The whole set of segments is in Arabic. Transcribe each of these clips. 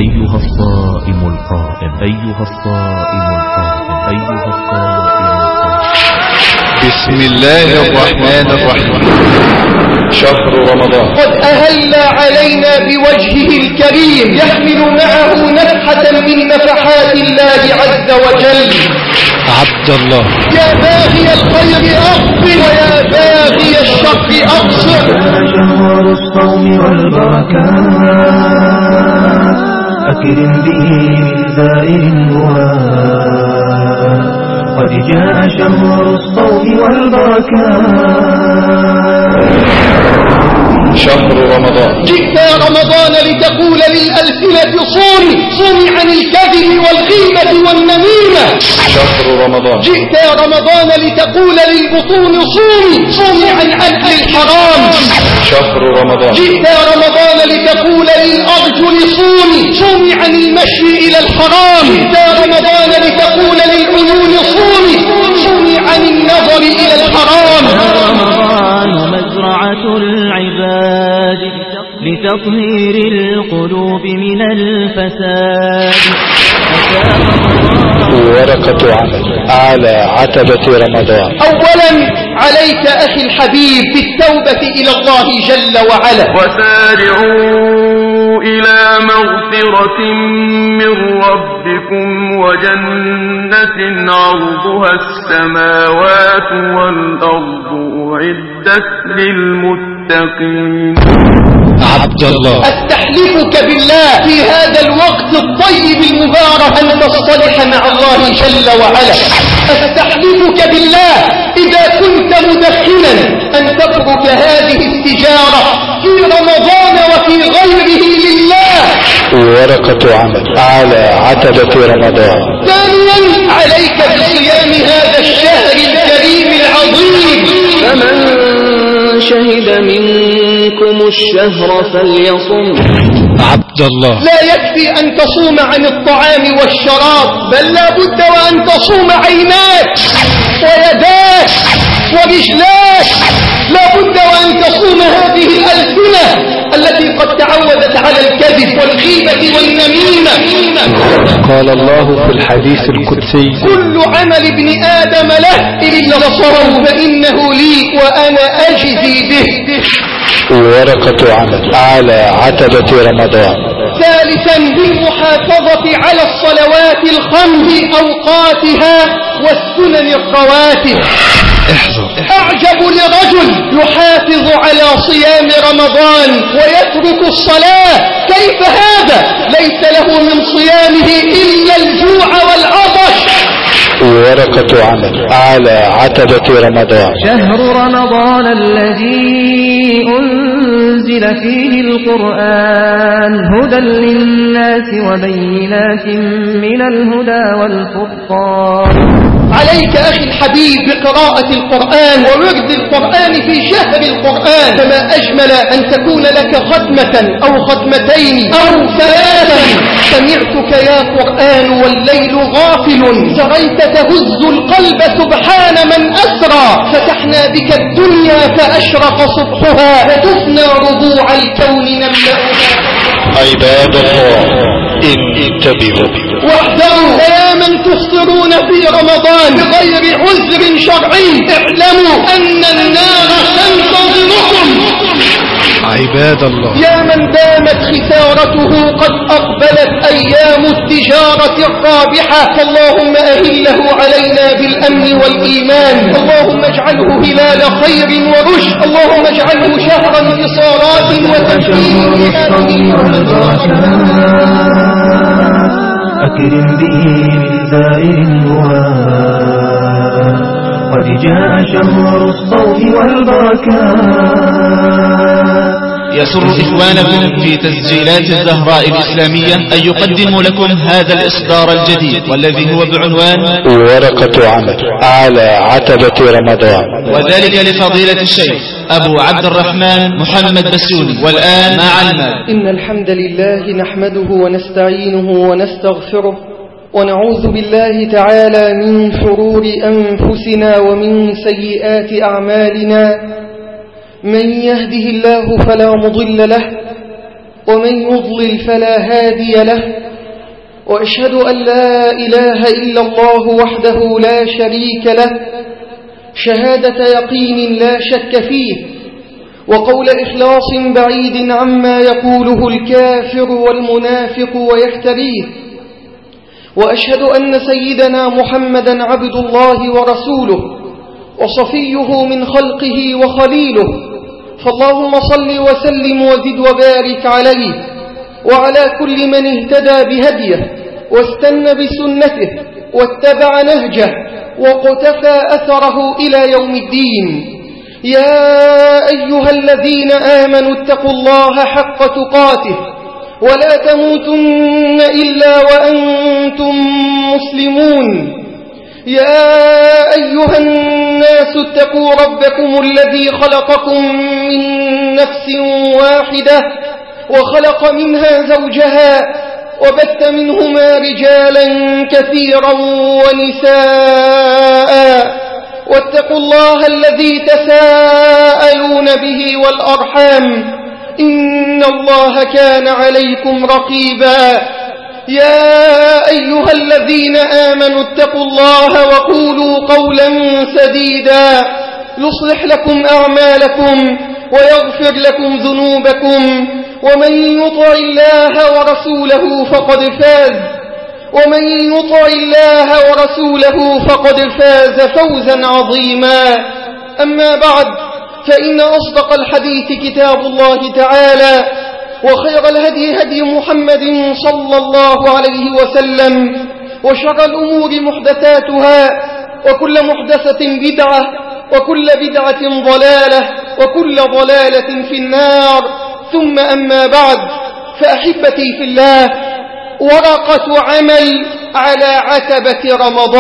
أيها الصائم القائم، أيها الصائم القائم، أيها الصائم القائم. بسم الله الرحمن الرحيم. شهر رمضان قد أهل علينا بوجهه الكريم يحمل معه نفحة من نفحات الله عز وجل. عبد الله يا باغي الخير أقبل ويا باغي الشر أقصر. شهر الصوم والبركات أكرم به من زائر هواه. قد جاء شهر الصوم والبركات. شهر رمضان جئت يا رمضان لتقول للألسنة صومي، صومي عن الكذب والغيبة والنميمة. شهر رمضان جئت يا رمضان لتقول للبطون صومي، صومي عن أكل الحرام. شهر رمضان جئت يا رمضان لتقول للأرجل صومي، صومي عن المشي إلى الحرام. جئت يا رمضان لتقول للعيون صومي، صومي عن النظر إلى الحرام. رمضان مزرعة العباد لتطهير القلوب من الفساد. ورقة عمل على عتبة رمضان. أولا عليك أخي الحبيب بالتوبة إلى الله جل وعلا. وسارعوا إلى مغفرة من ربكم وجنة عرضها السماوات والأرض أعدت للمتقين. عبد الله أستحلفك بالله في هذا الوقت الطيب المبارك أن تصطلح مع الله جل وعلا. أستحلفك بالله إذا كنت مدخنا أن تترك هذه التجارة في رمضان وفي غيره لله. ورقة عمل على عتبة رمضان. ثانيا عليك بصيام هذا الشهر الكريم العظيم. فمن شهد منكم الشهر فليصم. عبد الله لا يكفي أن تصوم عن الطعام والشراب، بل لا بد وأن تصوم عيناك ويداك ورجلاك. لا بد وأن تصوم هذه الألسنة التي قد تعودت على الكذب والغيبة والنميمة. قال الله في الحديث القدسي: كل عمل ابن آدم له إلا الصوم فإنه لي وأنا أجزي به. ورقة عمل على عتبة رمضان. ثالثا بالمحافظة على الصلوات الخمس أوقاتها والسنن الرواتب. أعجب لرجل يحافظ على صيام رمضان ويترك الصلاة، كيف هذا؟ ليس له من صيامه إلا الجوع والعطش. ورقة عمل على عتبة رمضان. شهر رمضان الذي أنزل فيه القرآن هدى للناس وبينات من الهدى والفرقان. عليك أخي الحبيب بقراءة القرآن وورد القرآن في شهر القرآن. فما أجمل أن تكون لك ختمة أو ختمتين أو ثلاثا. سمعتك يا قرآن والليل غافل، سريت تهز القلب سبحان من أسرى. فتحنا بك الدنيا فأشرق صبحها وتفنى ربوع الكون نملأها. عباد الله انتبهوا واحذروا يا من تفطرون في رمضان بغير عذر شرعي، اعلموا أن النار تنتظركم. عباد الله يا من دامت خسارته قد أقبلت أيام التجارة الرابحة، فاللهم أهله علينا بالأمن والإيمان. اللهم اجعله هلال خير ورشد. اللهم اجعله شهر انتصارات وتمكين. أكرم به من زائر هواه. قد جاء شهر الصوم والبركات. يسر إخوانكم في تسجيلات الزهراء الإسلامية أن يقدموا لكم هذا الإصدار الجديد والذي هو بعنوان ورقة عمل على عتبة رمضان، وذلك لفضيلة الشيخ أبو عبد الرحمن محمد بسيوني. والآن مع المال. إن الحمد لله نحمده ونستعينه ونستغفره ونعوذ بالله تعالى من شرور أنفسنا ومن سيئات أعمالنا. من يهده الله فلا مضل له ومن يضلل فلا هادي له، وأشهد أن لا إله إلا الله وحده لا شريك له شهادة يقين لا شك فيه، وقول إخلاص بعيد عما يقوله الكافر والمنافق ويفتريه. وأشهد أن سيدنا محمدا عبد الله ورسوله وصفيه من خلقه وخليله، فاللهم صل وسلم وزد وبارك عليه وعلى كل من اهتدى بهديه واستنى بسنته واتبع نهجه وقتفى أثره إلى يوم الدين. يا أيها الذين آمنوا اتقوا الله حق تقاته ولا تموتن إلا وأنتم مسلمون. يا أيها الناس اتقوا ربكم الذي خلقكم من نفس واحدة وخلق منها زوجها وبث منهما رجالا كثيرا ونساء، واتقوا الله الذي تساءلون به والأرحام إن الله كان عليكم رقيبا. يا أيها الذين آمنوا اتقوا الله وقولوا قولا سديدا يصلح لكم أعمالكم ويغفر لكم ذنوبكم، ومن يطع الله ورسوله فقد فاز فوزا عظيما. أما بعد، فإن أصدق الحديث كتاب الله تعالى، وخير الهدي هدي محمد صلى الله عليه وسلم، وشر الأمور محدثاتها، وكل محدثة بدعة، وكل بدعة ضلالة، وكل ضلالة في النار. ثم أما بعد، فأحبتي في الله، ورقة عمل على عتبة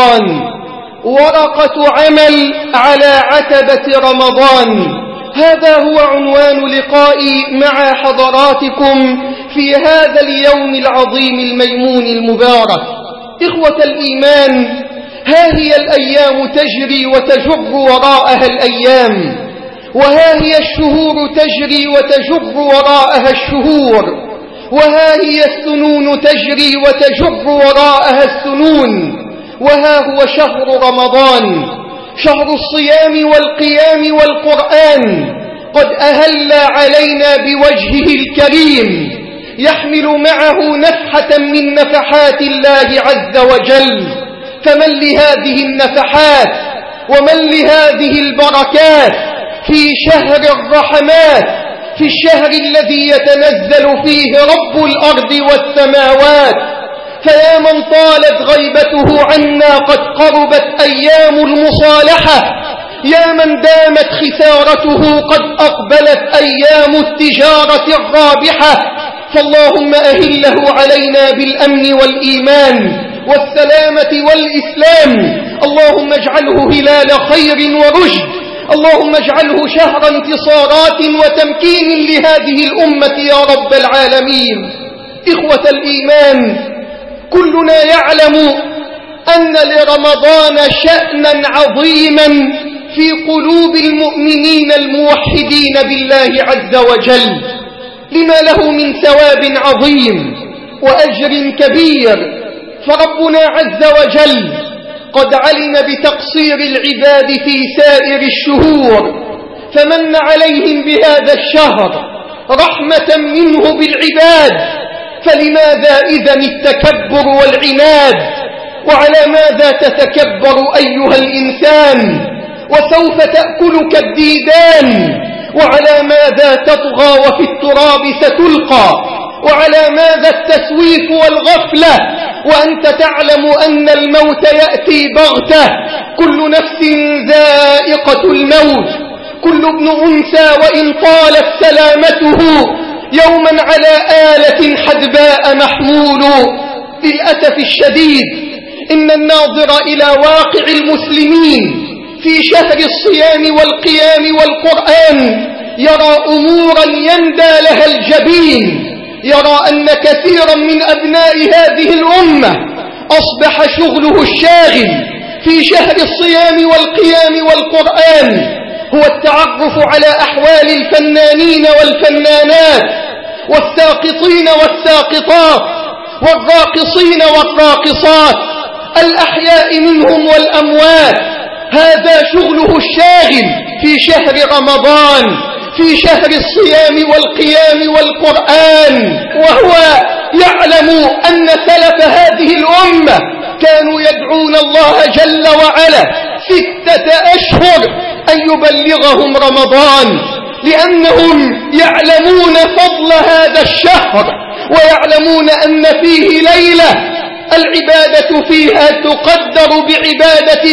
رمضان، هذا هو عنوان لقائي مع حضراتكم في هذا اليوم العظيم الميمون المبارك. إخوة الإيمان، ها هي الأيام تجري وتجر وراءها الأيام، وها هي الشهور تجري وتجر وراءها الشهور، وها هي السنون تجري وتجر وراءها السنون، وها هو شهر رمضان، شهر الصيام والقيام والقرآن، قد أهل علينا بوجهه الكريم، يحمل معه نفحة من نفحات الله عز وجل. فمن لهذه النفحات ومن لهذه البركات في شهر الرحمات، في الشهر الذي يتنزل فيه رب الأرض والسماوات. فيا من طالت غيبته عنا قد قربت أيام المصالحة، يا من دامت خسارته قد أقبلت أيام التجارة الرابحة. فاللهم أهله علينا بالأمن والإيمان والسلامة والإسلام. اللهم اجعله هلال خير ورشد، اللهم اجعله شهر انتصارات وتمكين لهذه الأمة يا رب العالمين. إخوة الإيمان، كلنا يعلم أن لرمضان شأنا عظيما في قلوب المؤمنين الموحدين بالله عز وجل، لما له من ثواب عظيم وأجر كبير. فربنا عز وجل قد علم بتقصير العباد في سائر الشهور، فمن عليهم بهذا الشهر رحمة منه بالعباد. فلماذا إذن التكبر والعناد؟ وعلى ماذا تتكبر أيها الإنسان؟ وسوف تأكلك الديدان. وعلى ماذا تطغى وفي التراب ستلقى؟ وعلى ماذا التسويف والغفلة وأنت تعلم أن الموت يأتي بغتة؟ كل نفس ذائقة الموت، كل ابن أنثى وإن طالت سلامته يوما على آلة حدباء محمول. للأسف الشديد إن الناظر إلى واقع المسلمين في شهر الصيام والقيام والقرآن يرى أمورا يندى لها الجبين، يرى أن كثيرا من أبناء هذه الأمة أصبح شغله الشاغل في شهر الصيام والقيام والقرآن هو التعرف على أحوال الفنانين والفنانات، والساقطين والساقطات والراقصين والراقصات، الأحياء منهم والأموات. هذا شغله الشاغل في شهر رمضان، في شهر الصيام والقيام والقرآن. وهو يعلم أن سلف هذه الأمة كانوا يدعون الله جل وعلا 6 أشهر أن يبلغهم رمضان، لأنهم يعلمون فضل هذا الشهر، ويعلمون أن فيه ليلة العبادة فيها تقدر بعبادة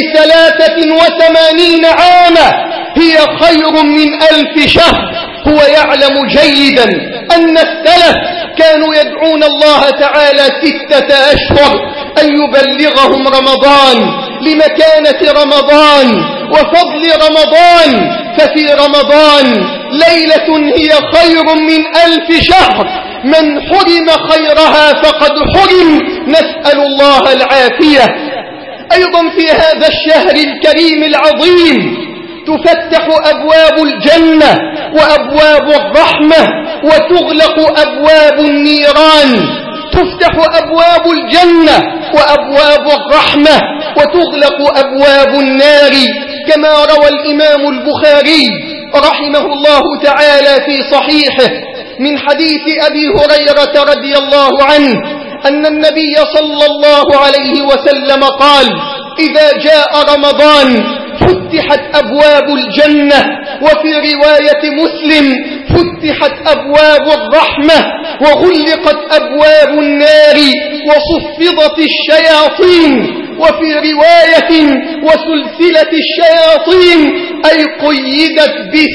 83 عاما، هي خير من 1000 شهر. هو يعلم جيدا أن السلف كانوا يدعون الله تعالى 6 أشهر أن يبلغهم رمضان، لمكانة رمضان وفضل رمضان. ففي رمضان ليلة هي خير من 1000 شهر، من حرم خيرها فقد حرم، نسأل الله العافية. أيضا في هذا الشهر الكريم العظيم تفتح أبواب الجنة وأبواب الرحمة، وتغلق أبواب النيران. تفتح أبواب الجنة وأبواب الرحمة، وتغلق أبواب النار، كما روى الإمام البخاري رحمه الله تعالى في صحيحه من حديث أبي هريرة رضي الله عنه أن النبي صلى الله عليه وسلم قال: إذا جاء رمضان فتحت أبواب الجنة، وفي رواية مسلم فتحت أبواب الرحمة، وغلقت أبواب النار، وصفدت الشياطين، وفي رواية وسلسلة الشياطين، أي قيدت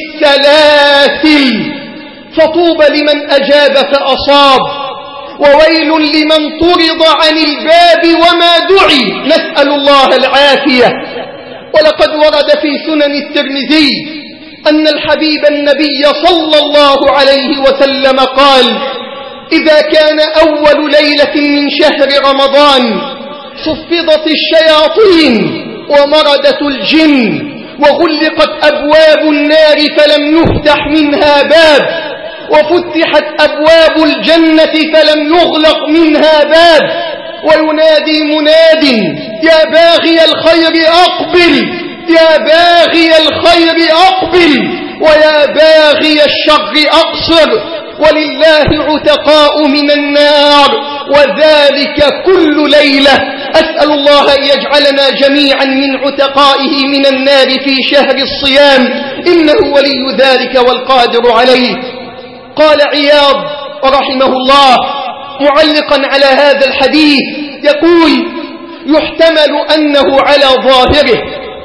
بالسلاسل. فطوبى لمن أجاب فأصاب، وويل لمن طرد عن الباب وما دعي، نسأل الله العافية. ولقد ورد في سنن الترمذي أن الحبيب النبي صلى الله عليه وسلم قال: إذا كان أول ليلة من شهر رمضان صفدت الشياطين ومردت الجن، وغلقت أبواب النار فلم يفتح منها باب، وفتحت أبواب الجنة فلم يغلق منها باب. وينادي مناد: يا باغي الخير أقبل، يا باغي الخير أقبل، ويا باغي الشر أقصر، ولله عتقاء من النار، وذلك كل ليلة. أسأل الله أن يجعلنا جميعا من عتقائه من النار في شهر الصيام، إنه ولي ذلك والقادر عليه. قال عياض رحمه الله معلقا على هذا الحديث يقول: يحتمل أنه على ظاهره،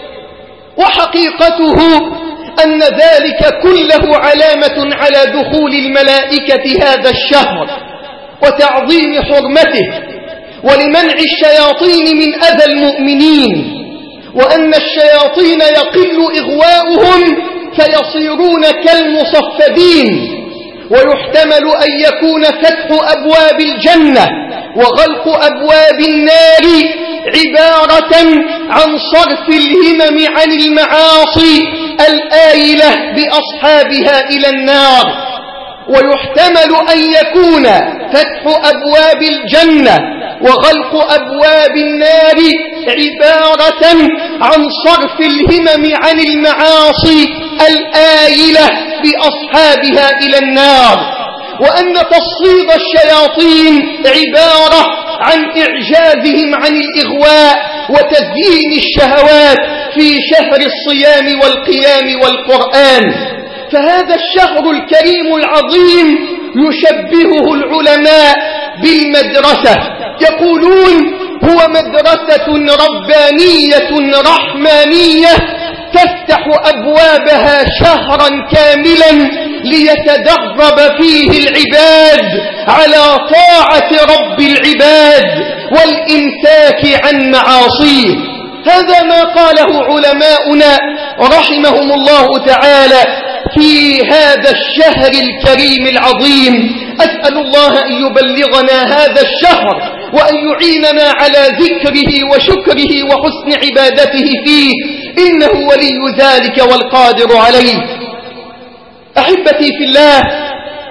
وحقيقته أن ذلك كله علامة على دخول الملائكة هذا الشهر وتعظيم حرمته، ولمنع الشياطين من أذى المؤمنين، وأن الشياطين يقل إغواؤهم فيصيرون كالمصفدين. ويحتمل أن يكون فتح أبواب الجنة وغلق أبواب النار عبارة عن صرف الهمم عن المعاصي الآيلة بأصحابها إلى النار. ويحتمل أن يكون فتح أبواب الجنة وغلق أبواب النار عبارة عن صرف الهمم عن المعاصي الآيلة بأصحابها إلى النار، وأن تصفيد الشياطين عبارة عن إعجازهم عن الإغواء وتزيين الشهوات في شهر الصيام والقيام والقرآن. فهذا الشهر الكريم العظيم يشبهه العلماء بالمدرسة، يقولون: هو مدرسة ربانية رحمانية تفتح أبوابها شهرا كاملا ليتدرب فيه العباد على طاعة رب العباد والإمساك عن معاصيه. هذا ما قاله علماؤنا رحمهم الله تعالى في هذا الشهر الكريم العظيم. أسأل الله أن يبلغنا هذا الشهر، وأن يعيننا على ذكره وشكره وحسن عبادته فيه، إنه ولي ذلك والقادر عليه. أحبتي في الله،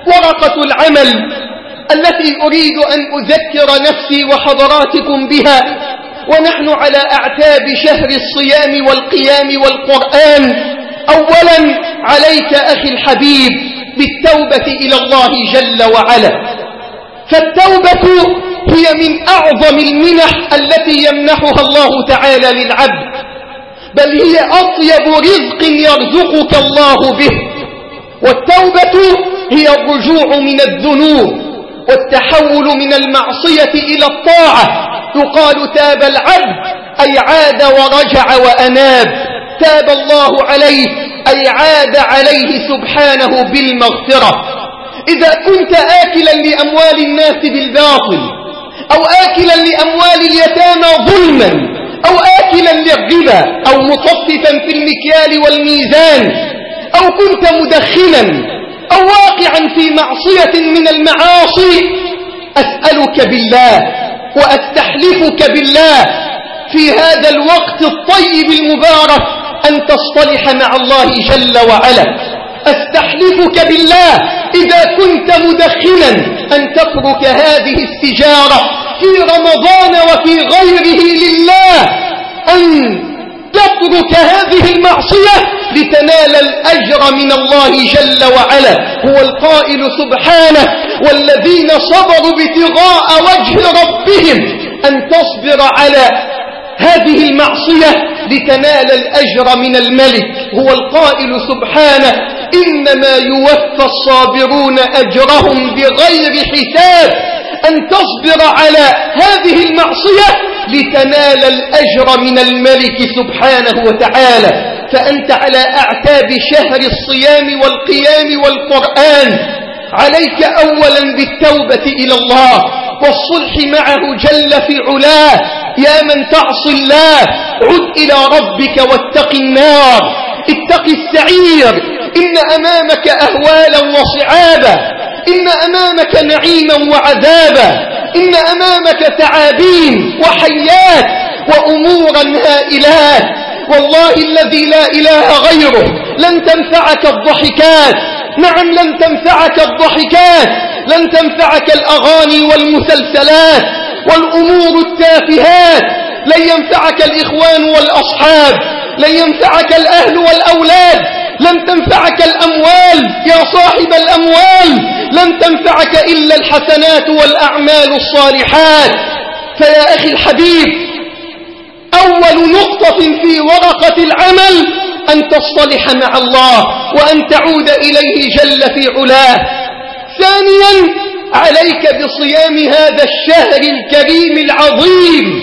ورقة العمل التي أريد أن أذكر نفسي وحضراتكم بها ونحن على أعتاب شهر الصيام والقيام والقرآن. أولا عليك أخي الحبيب بالتوبة إلى الله جل وعلا، فالتوبة هي من أعظم المنح التي يمنحها الله تعالى للعبد، بل هي أطيب رزق يرزقك الله به. والتوبة هي الرجوع من الذنوب والتحول من المعصية إلى الطاعة. يقال تاب العبد أي عاد ورجع وأناب، تاب الله عليه أي عاد عليه سبحانه بالمغفرة. إذا كنت آكلا لأموال الناس بالباطل أو آكلا لأموال اليتامى ظلما أو آكلا للربا أو مطففا في المكيال والميزان أو كنت مدخنا أو واقعا في معصية من المعاصي، أسألك بالله وأستحلفك بالله في هذا الوقت الطيب المبارك أن تصطلح مع الله جل وعلا. أستحلفك بالله إذا كنت مدخنا أن تترك هذه السجارة في رمضان وفي غيره لله، أن تترك هذه المعصية لتنال الأجر من الله جل وعلا. هو القائل سبحانه: والذين صبروا ابتغاء وجه ربهم، أن تصبر على هذه المعصية لتنال الأجر من الملك. هو القائل سبحانه: إنما يوفى الصابرون أجرهم بغير حساب. أن تصبر على هذه المعصية لتنال الأجر من الملك سبحانه وتعالى. فأنت على أعتاب شهر الصيام والقيام والقرآن، عليك أولا بالتوبة إلى الله والصلح معه جل في علاه. يا من تعصي الله عد إلى ربك واتق النار، اتق السعير، إن أمامك أهوالا وصعابا، إن أمامك نعيما وعذابا، إن أمامك تعابين وحيات وأمورا هائلات. والله الذي لا إله غيره لن تنفعك الضحكات، نعم لن تنفعك الضحكات، لن تنفعك الأغاني والمسلسلات والأمور التافهات، لن ينفعك الإخوان والأصحاب، لن ينفعك الأهل والأولاد، لن تنفعك الأموال يا صاحب الأموال، لن تنفعك إلا الحسنات والأعمال الصالحات. فيا أخي الحبيب، أول نقطة في ورقة العمل أن تصطلح مع الله وأن تعود إليه جل في علاه. ثانيا عليك بصيام هذا الشهر الكريم العظيم،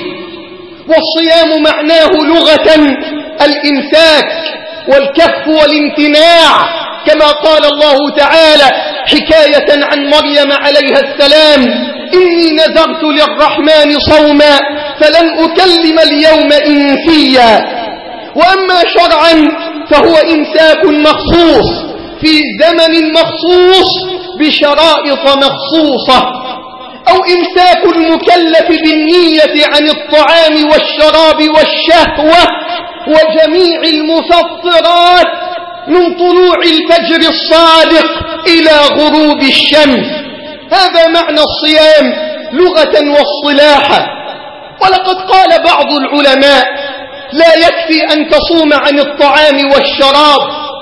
والصيام معناه لغة الإمساك والكف والامتناع، كما قال الله تعالى حكاية عن مريم عليها السلام: إني نذرت للرحمن صوما فلن أكلم اليوم إنسيا. وأما شرعا فهو إمساك مخصوص في زمن مخصوص بشرائط مخصوصة، أو إمساك المكلف بالنية عن الطعام والشراب والشهوة وجميع المفطرات من طلوع الفجر الصادق إلى غروب الشمس. هذا معنى الصيام لغة واصطلاحا. ولقد قال بعض العلماء: لا يكفي أن تصوم عن الطعام والشراب،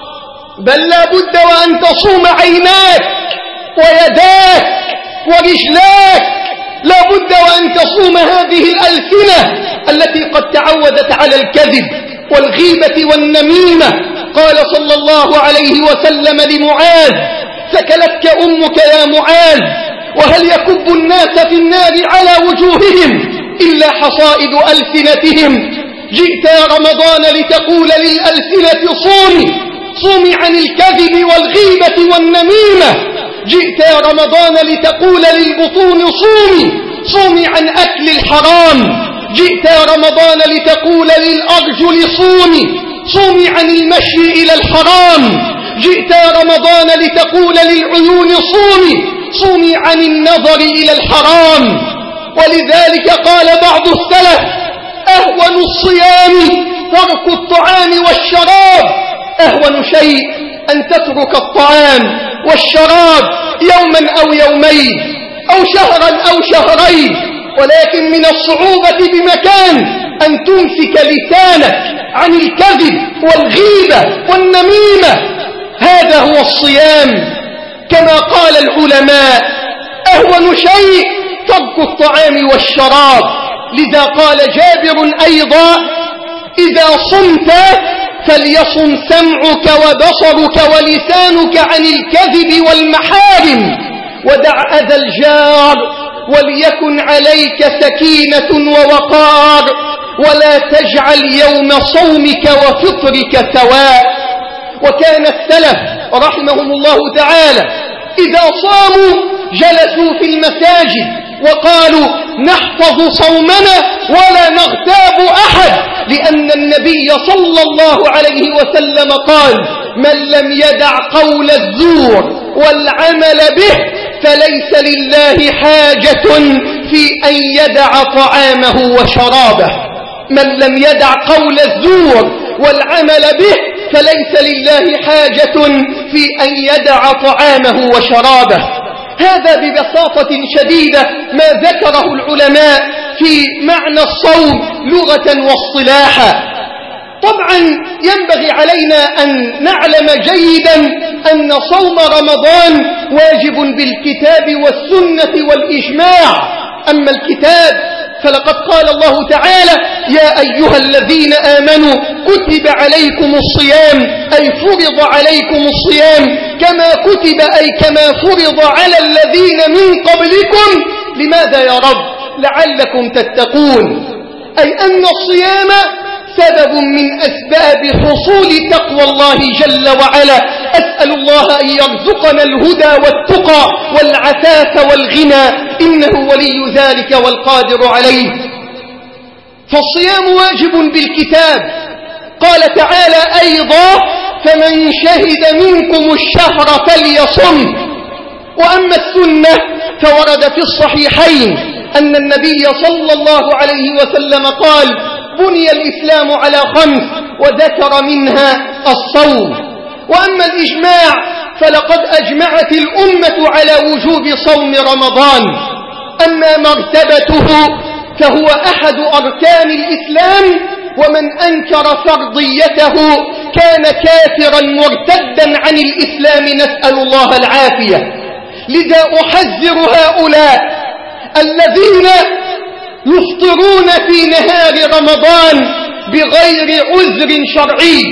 بل لا بد وأن تصوم عيناك ويداك ورجلاك، لا بد وأن تصوم هذه الألسنة التي قد تعودت على الكذب والغيبة والنميمة. قال صلى الله عليه وسلم لمعاذ: ثكلتك أمك يا معاذ، وهل يكب الناس في النار على وجوههم إلا حصائد ألسنتهم؟ جئت يا رمضان لتقول للألسنة صومي، صومي عن الكذب والغيبة والنميمة. جئت يا رمضان لتقول للبطون صومي، صومي عن أكل الحرام. جئت يا رمضان لتقول للأرجل صومي، صومي عن المشي إلى الحرام. جئت يا رمضان لتقول للعيون صومي، صومي عن النظر إلى الحرام. ولذلك قال بعض السلف: أهون الصيام ترك الطعام والشراب. أهون شيء أن تترك الطعام والشراب يوما أو يومين أو شهرا أو شهرين، ولكن من الصعوبة بمكان أن تمسك لسانك عن الكذب والغيبة والنميمة. هذا هو الصيام، كما قال العلماء أهون شيء ترك الطعام والشراب. لذا قال جابر أيضا: إذا صمت فليصم سمعك وبصرك ولسانك عن الكذب والمحارم، ودع أذى الجار، وليكن عليك سكينة ووقار، ولا تجعل يوم صومك وفطرك سواء. وكان السلف رحمهم الله تعالى إذا صاموا جلسوا في المساجد وقالوا: نحفظ صومنا ولا نغتاب أحد، لأن النبي صلى الله عليه وسلم قال: من لم يدع قول الزور والعمل به فليس لله حاجة في أن يدع طعامه وشرابه. من لم يدع قول الزور والعمل به فليس لله حاجة في أن يدع طعامه وشرابه. هذا ببساطة شديدة ما ذكره العلماء في معنى الصوم لغة واصطلاحا. طبعا ينبغي علينا أن نعلم جيدا أن صوم رمضان واجب بالكتاب والسنة والإجماع. أما الكتاب فلقد قال الله تعالى: يا أيها الذين آمنوا كتب عليكم الصيام، أي فرض عليكم الصيام كما كتب، أي كما فرض على الذين من قبلكم. لماذا يا رب؟ لعلكم تتقون، أي أن الصيام سبب من أسباب حصول تقوى الله جل وعلا. أسأل الله أن يرزقنا الهدى والتقى والعفاف والغنى، إنه ولي ذلك والقادر عليه. فالصيام واجب بالكتاب. قال تعالى أيضا: فمن شهد منكم الشهر فليصم. وأما السنة فورد في الصحيحين أن النبي صلى الله عليه وسلم قال: بني الإسلام على 5 وذكر منها الصوم. وأما الإجماع فلقد أجمعت الأمة على وجوب صوم رمضان. أما مرتبته فهو أحد أركان الإسلام، ومن أنكر فرضيته كان كافرا مرتدا عن الإسلام، نسأل الله العافية. لذا أحذر هؤلاء الذين يفطرون في نهار رمضان بغير عذر شرعي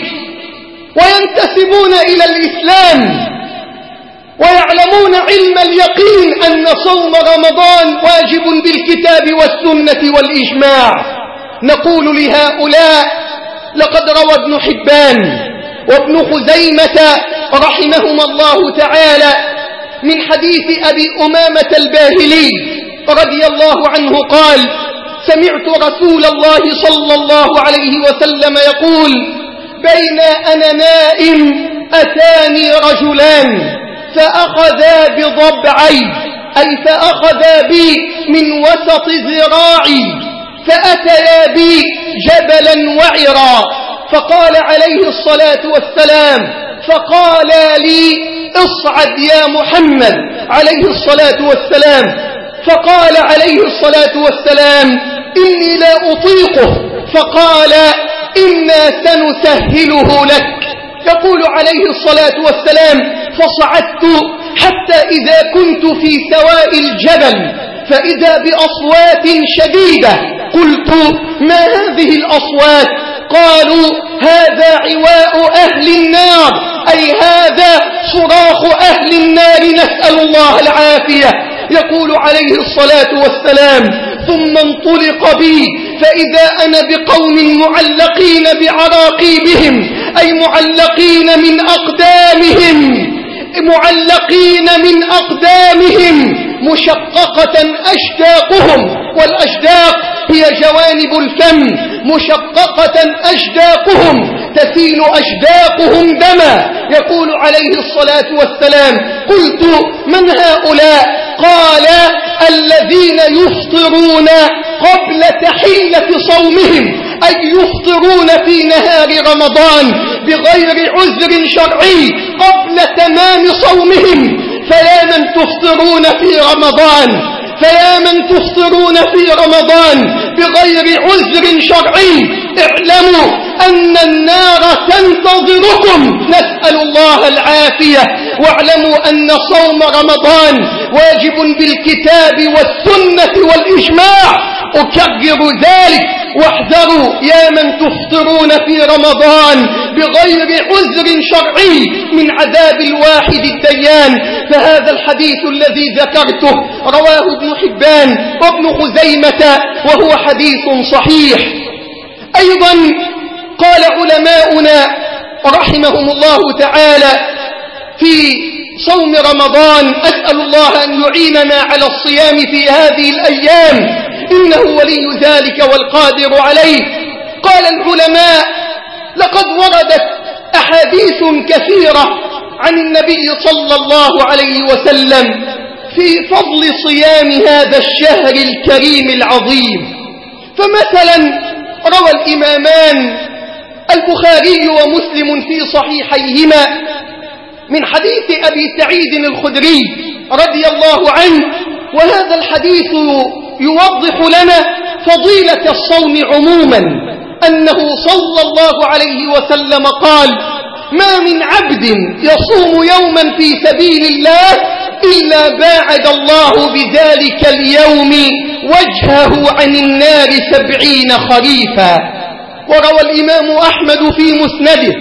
وينتسبون إلى الإسلام ويعلمون علم اليقين أن صوم رمضان واجب بالكتاب والسنة والإجماع. نقول لهؤلاء: لقد روى ابن حبان وابن خزيمة رحمهما الله تعالى من حديث أبي أمامة الباهلي رضي الله عنه قال: سمعت رسول الله صلى الله عليه وسلم يقول: بين أنا نائم أتاني رجلان فأخذا بضبعي، أي فأخذا بي من وسط ذراعي، فأتيا بي جبلا وعرا، فقال عليه الصلاة والسلام، فقال لي: اصعد يا محمد عليه الصلاة والسلام. فقال عليه الصلاة والسلام: إني لا أطيقه. فقال: إنا سنسهله لك. يقول عليه الصلاة والسلام: فصعدت حتى إذا كنت في سواء الجبل فإذا بأصوات شديدة، قلت: ما هذه الأصوات؟ قالوا: هذا عواء أهل النار، أي هذا صراخ أهل النار، نسأل الله العافية. يقول عليه الصلاة والسلام: ثم انطلق بي فإذا أنا بقوم معلقين بعراقيبهم، أي معلقين من أقدامهم مشققة أشداقهم، والأشداق هي جوانب الفم، مشققة أشداقهم تسيل أشداقهم دما. يقول عليه الصلاة والسلام: قلت: من هؤلاء؟ قال الذين يفطرون قبل تحلة صومهم، أي يفطرون في نهار رمضان بغير عذر شرعي قبل تمام صومهم. فيا من تفطرون في رمضان، فيا من تفطرون في رمضان بغير عذر شرعي، اعلموا أن النار تنتظركم، نسأل الله العافية. واعلموا أن صوم رمضان واجب بالكتاب والسنة والإجماع، أكرر ذلك. واحذروا يا من تفطرون في رمضان بغير عذر شرعي من عذاب الواحد الديان. فهذا الحديث الذي ذكرته رواه ابن حبان وابن خزيمة وهو حديث صحيح. أيضا قال علماؤنا رحمهم الله تعالى في صوم رمضان، أسأل الله أن يعيننا على الصيام في هذه الأيام، إنه ولي ذلك والقادر عليه. قال العلماء لقد وردت أحاديث كثيرة عن النبي صلى الله عليه وسلم في فضل صيام هذا الشهر الكريم العظيم. فمثلا روى الإمامان البخاري ومسلم في صحيحيهما من حديث أبي سعيد الخدري رضي الله عنه، وهذا الحديث يوضح لنا فضيلة الصوم عموما، أنه صلى الله عليه وسلم قال: ما من عبد يصوم يوما في سبيل الله إلا باعد الله بذلك اليوم وجهه عن النار 70 خريفا. وروى الإمام أحمد في مسنده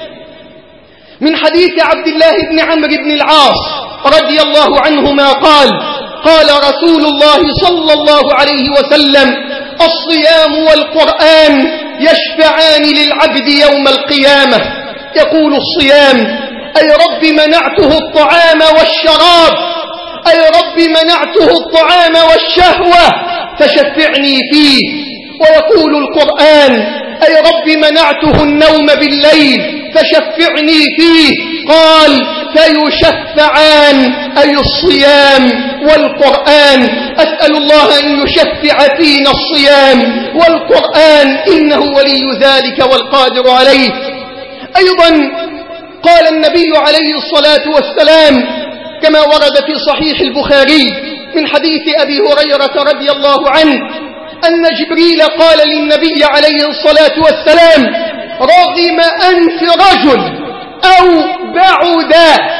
من حديث عبد الله بن عمرو بن العاص رضي الله عنهما قال: قال رسول الله صلى الله عليه وسلم: الصيام والقرآن يشفعان للعبد يوم القيامة. يقول الصيام: أي رب منعته الطعام والشراب، أي رب منعته الطعام والشهوة فشفعني فيه. ويقول القرآن: أي رب منعته النوم بالليل فشفعني فيه. قال: فيشفعان، أي الصيام والقرآن. أسأل الله أن يشفع فينا الصيام والقرآن، إنه ولي ذلك والقادر عليه. أيضا قال النبي عليه الصلاة والسلام كما ورد في صحيح البخاري من حديث أبي هريرة رضي الله عنه أن جبريل قال للنبي عليه الصلاة والسلام: رغم أنف رجل أو بعد،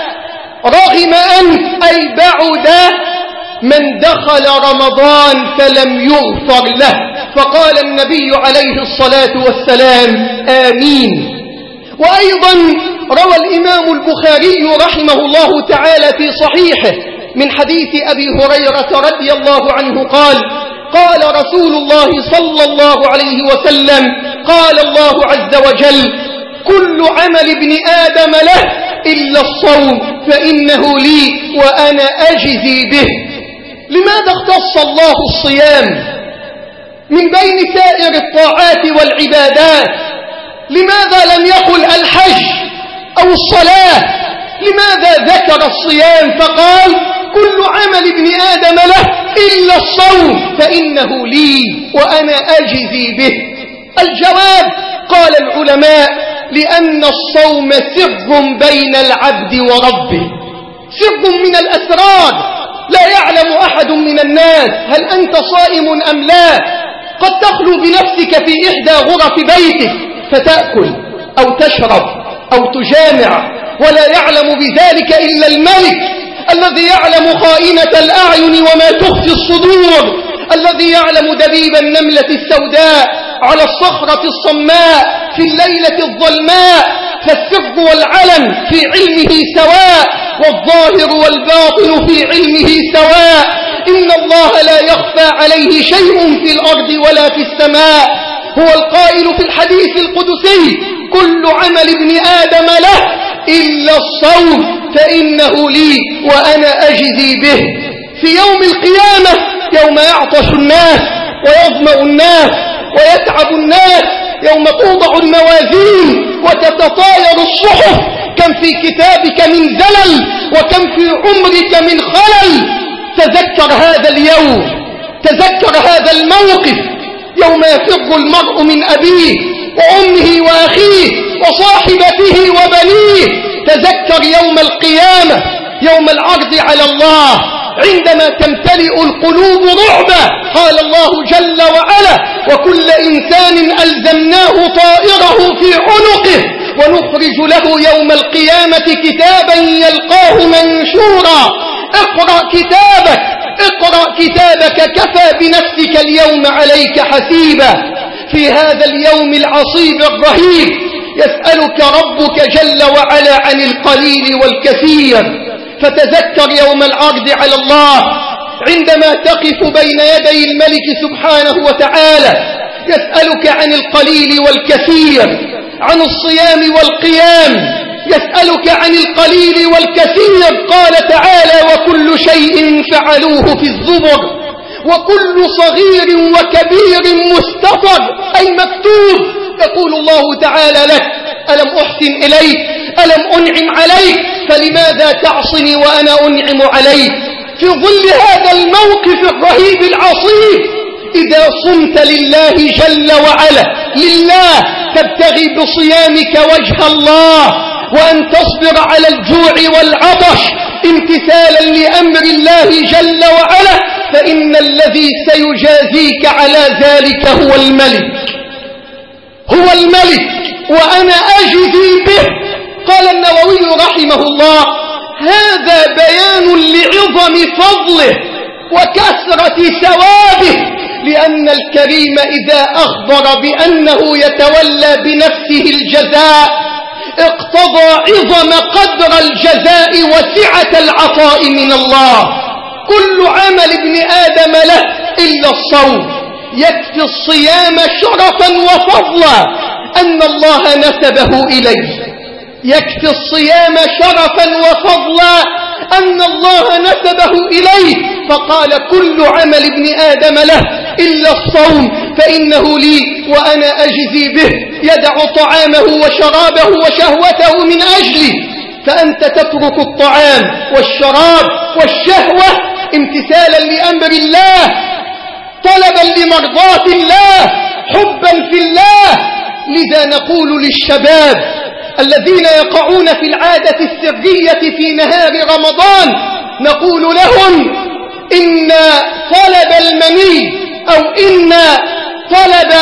رغم أنف أي بعد، من دخل رمضان فلم يغفر له. فقال النبي عليه الصلاة والسلام: آمين. وأيضا روى الإمام البخاري رحمه الله تعالى في صحيحه من حديث أبي هريرة رضي الله عنه قال: قال رسول الله صلى الله عليه وسلم: قال الله عز وجل: كل عمل ابن آدم له إلا الصوم فإنه لي وأنا أجزي به. لماذا اختص الله الصيام من بين سائر الطاعات والعبادات؟ لماذا لم يقل الحج أو الصلاة؟ لماذا ذكر الصيام فقال: كل عمل ابن آدم له إلا الصوم فإنه لي وأنا أجزي به؟ الجواب قال العلماء: لأن الصوم سر بين العبد وربه، سر من الأسرار لا يعلم أحد من الناس هل أنت صائم أم لا. قد تخلو بنفسك في إحدى غرف بيتك فتأكل أو تشرب أو تجامع، ولا يعلم بذلك إلا الملك الذي يعلم خائنة الأعين وما تخفي الصدور، الذي يعلم دبيب النملة السوداء على الصخرة الصماء في الليلة الظلماء. فالسر والعلن في علمه سواء، والظاهر والباطن في علمه سواء. إن الله لا يخفى عليه شيء في الأرض ولا في السماء. هو القائل في الحديث القدسي: كل عمل ابن آدم له إلا الصوم فإنه لي وأنا أجزي به. في يوم القيامة يوم يعطش الناس ويظمأ الناس ويتعب الناس، يوم توضع الموازين وتتطاير الصحف، كم في كتابك من زلل وكم في عمرك من خلل. تذكر هذا اليوم، تذكر هذا الموقف يوم يفر المرء من أبيه وأمه وأخيه وصاحبته وبنيه. تذكر يوم القيامة، يوم العرض على الله، عندما تمتلئ القلوب رعبا. قال الله جل وعلا: وكل إنسان ألزمناه طائره في عنقه ونخرج له يوم القيامة كتابا يلقاه منشورا. اقرأ كتابك، اقرأ كتابك، كفى بنفسك اليوم عليك حسيبا. في هذا اليوم العصيب الرهيب يسألك ربك جل وعلا عن القليل والكثير. فتذكر يوم العرض على الله عندما تقف بين يدي الملك سبحانه وتعالى، يسألك عن القليل والكثير، عن الصيام والقيام، يسألك عن القليل والكثير. قال تعالى: وكل شيء فعلوه في الزبر، وكل صغير وكبير مستطر، أي مكتوب. يقول الله تعالى لك: ألم أحسن إليك؟ ألم أنعم عليك؟ فلماذا تعصني وأنا أنعم عليك؟ في ظل هذا الموقف الرهيب العصيب، إذا صمت لله جل وعلا، لله، تبتغي بصيامك وجه الله، وأن تصبر على الجوع والعطش امتثالا لأمر الله جل وعلا، فإن الذي سيجازيك على ذلك هو الملك، هو الملك، وأنا أجزي به. قال النووي رحمه الله: هذا بيان لعظم فضله وكثرة ثوابه، لأن الكريم إذا أخبر بأنه يتولى بنفسه الجزاء اقتضى عظم قدر الجزاء وسعة العطاء من الله. كل عمل ابن آدم له إلا الصوم، يكفي الصيام شرفا وفضلا أن الله نسبه إليه، يكفي الصيام شرفا وفضلا أن الله نسبه إليه. فقال: كل عمل ابن آدم له إلا الصوم فإنه لي وأنا أجزي به، يدع طعامه وشرابه وشهوته من أجلي. فأنت تترك الطعام والشراب والشهوة امتثالا لأمر الله، طلبا لمرضاة الله، حبا في الله. لذا نقول للشباب الذين يقعون في العادة السرية في نهار رمضان، نقول لهم: إن طلب المني أو إن طلب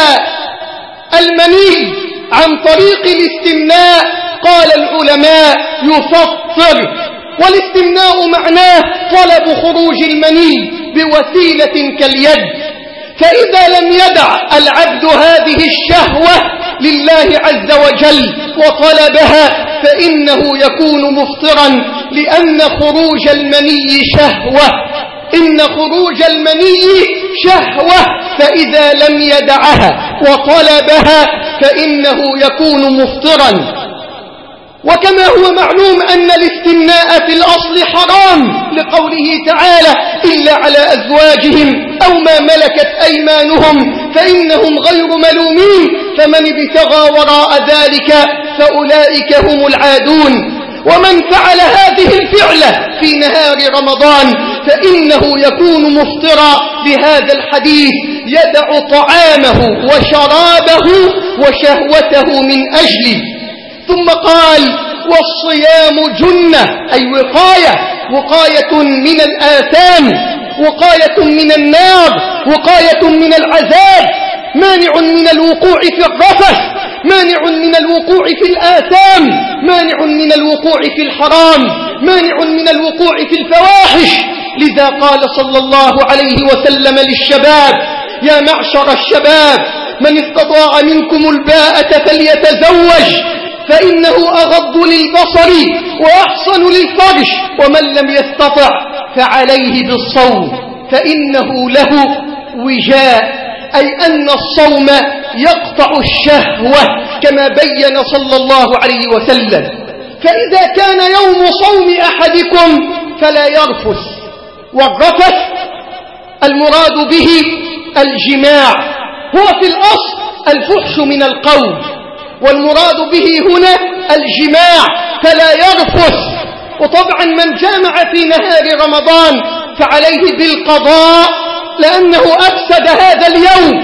المني عن طريق الاستمناء، قال العلماء، يفطر. والاستمناء معناه طلب خروج المني بوسيلة كاليد. فإذا لم يدع العبد هذه الشهوة لله عز وجل وطلبها فإنه يكون مفطرا، لأن خروج المني شهوة، إن خروج المني شهوة، فإذا لم يدعها وطلبها فإنه يكون مفطرا. وكما هو معلوم أن الاستمناء في الأصل حرام، لقوله تعالى: إلا على أزواجهم أو ما ملكت أيمانهم فإنهم غير ملومين، فمن ابتغى وراء ذلك فأولئك هم العادون. ومن فعل هذه الفعلة في نهار رمضان فإنه يكون مفطرا بهذا الحديث، يدع طعامه وشرابه وشهوته من أجله. ثم قال: والصيام جنة، أي وقاية من الآثام، وقاية من النار، وقاية من العذاب، مانع من الوقوع في الرفث، مانع من الوقوع في الآثام، مانع من الوقوع في الحرام، مانع من الوقوع في الفواحش. لذا قال صلى الله عليه وسلم للشباب: يا معشر الشباب، من استطاع منكم الباءة فليتزوج، فإنه أغض للبصر وأحصن للفرج، ومن لم يستطع فعليه بالصوم فإنه له وجاء، أي أن الصوم يقطع الشهوة كما بين صلى الله عليه وسلم. فإذا كان يوم صوم أحدكم فلا يرفث، والرفث المراد به الجماع، هو في الأصل الفحش من القول، والمراد به هنا الجماع، فلا يرفث. وطبعا من جامع في نهار رمضان فعليه بالقضاء لأنه أفسد هذا اليوم،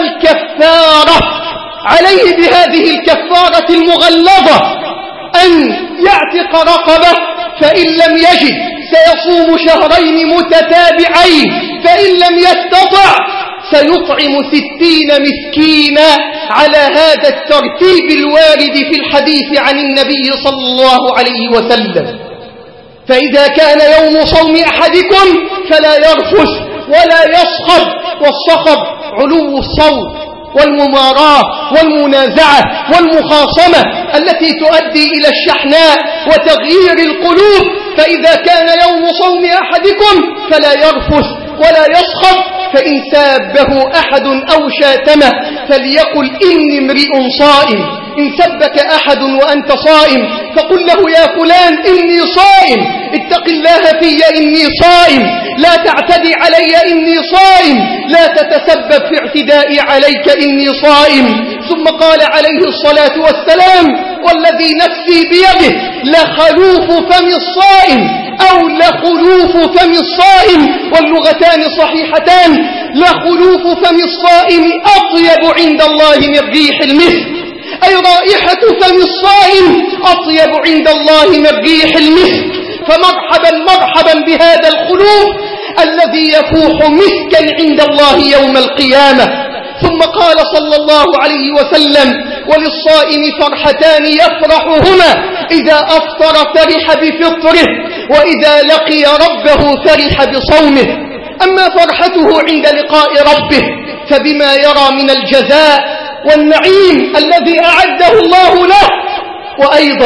والكفارة عليه بهذه الكفارة المغلظة أن يعتق رقبة، فإن لم يجد سيصوم شهرين متتابعين، فإن لم يستطع سيطعم 60 مسكينا على هذا الترتيب الوارد في الحديث عن النبي صلى الله عليه وسلم. فإذا كان يوم صوم أحدكم فلا يرفث ولا يصخب، والصخب علو الصوت والمماراة والمنازعة والمخاصمة التي تؤدي إلى الشحناء وتغيير القلوب. فإذا كان يوم صوم أحدكم فلا يرفث ولا يصخب، فإن سابه أحد أو شاتمه فليقل إني امرئ صائم. إن سبك أحد وأنت صائم فقل له يا فلان إني صائم، اتق الله في إني صائم، لا تعتدي علي إني صائم، لا تتسبب في اعتدائي عليك إني صائم. ثم قال عليه الصلاة والسلام والذي نفسي بيده لخلوف فم الصائم أو لخلوف فم الصائم، واللغتان صحيحتان، لخلوف فم الصائم أطيب عند الله من ريح المسك، أي رائحة فم الصائم أطيب عند الله من ريح المسك. فمرحبا مرحبا بهذا الخلوف الذي يفوح مسكا عند الله يوم القيامة. ثم قال صلى الله عليه وسلم وللصائم فرحتان يفرحهما، إذا أفطر فرح بفطره، وإذا لقي ربه فرح بصومه. أما فرحته عند لقاء ربه فبما يرى من الجزاء والنعيم الذي أعده الله له، وأيضا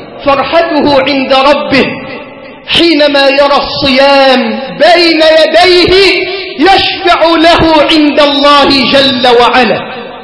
فرحته عند ربه حينما يرى الصيام بين يديه يشفع له عند الله جل وعلا.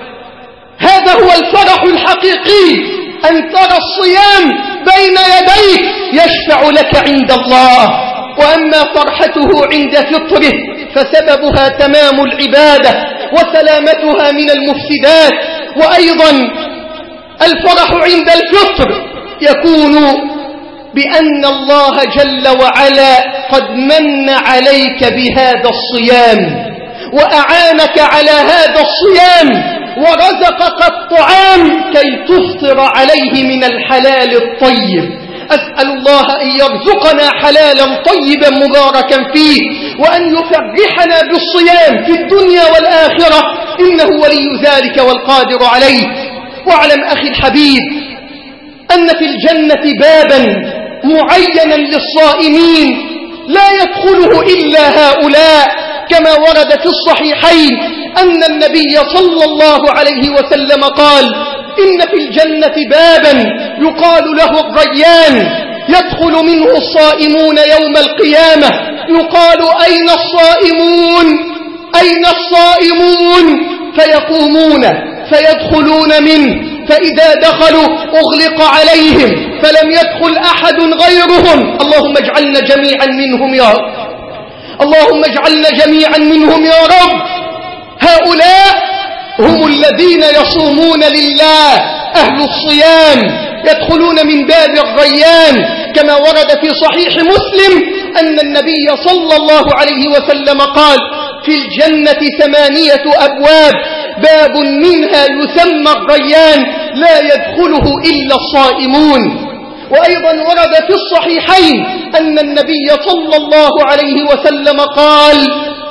هذا هو الفرح الحقيقي، أن ترى الصيام بين يديك يشفع لك عند الله. وأما فرحته عند فطره فسببها تمام العبادة وسلامتها من المفسدات. وأيضا الفرح عند الفطر يكون بأن الله جل وعلا قد من عليك بهذا الصيام وأعانك على هذا الصيام ورزقك الطعام كي تفطر عليه من الحلال الطيب. أسأل الله أن يرزقنا حلالا طيبا مباركا فيه، وأن يفرحنا بالصيام في الدنيا والآخرة، إنه ولي ذلك والقادر عليه. واعلم أخي الحبيب أن في الجنة بابا معينا للصائمين لا يدخله إلا هؤلاء، كما ورد في الصحيحين أن النبي صلى الله عليه وسلم قال إن في الجنة بابا يقال له الريان، يدخل منه الصائمون يوم القيامة، يقال أين الصائمون أين الصائمون، فيقومون فيدخلون منه، فإذا دخلوا أغلق عليهم فلم يدخل أحد غيرهم. اللهم اجعلنا جميعا منهم يا رب، اللهم اجعلنا جميعا منهم يا رب. هؤلاء هم الذين يصومون لله، أهل الصيام، يدخلون من باب الريان، كما ورد في صحيح مسلم أن النبي صلى الله عليه وسلم قال في الجنة 8 أبواب، باب منها يسمى الريان لا يدخله إلا الصائمون. وأيضا ورد في الصحيحين أن النبي صلى الله عليه وسلم قال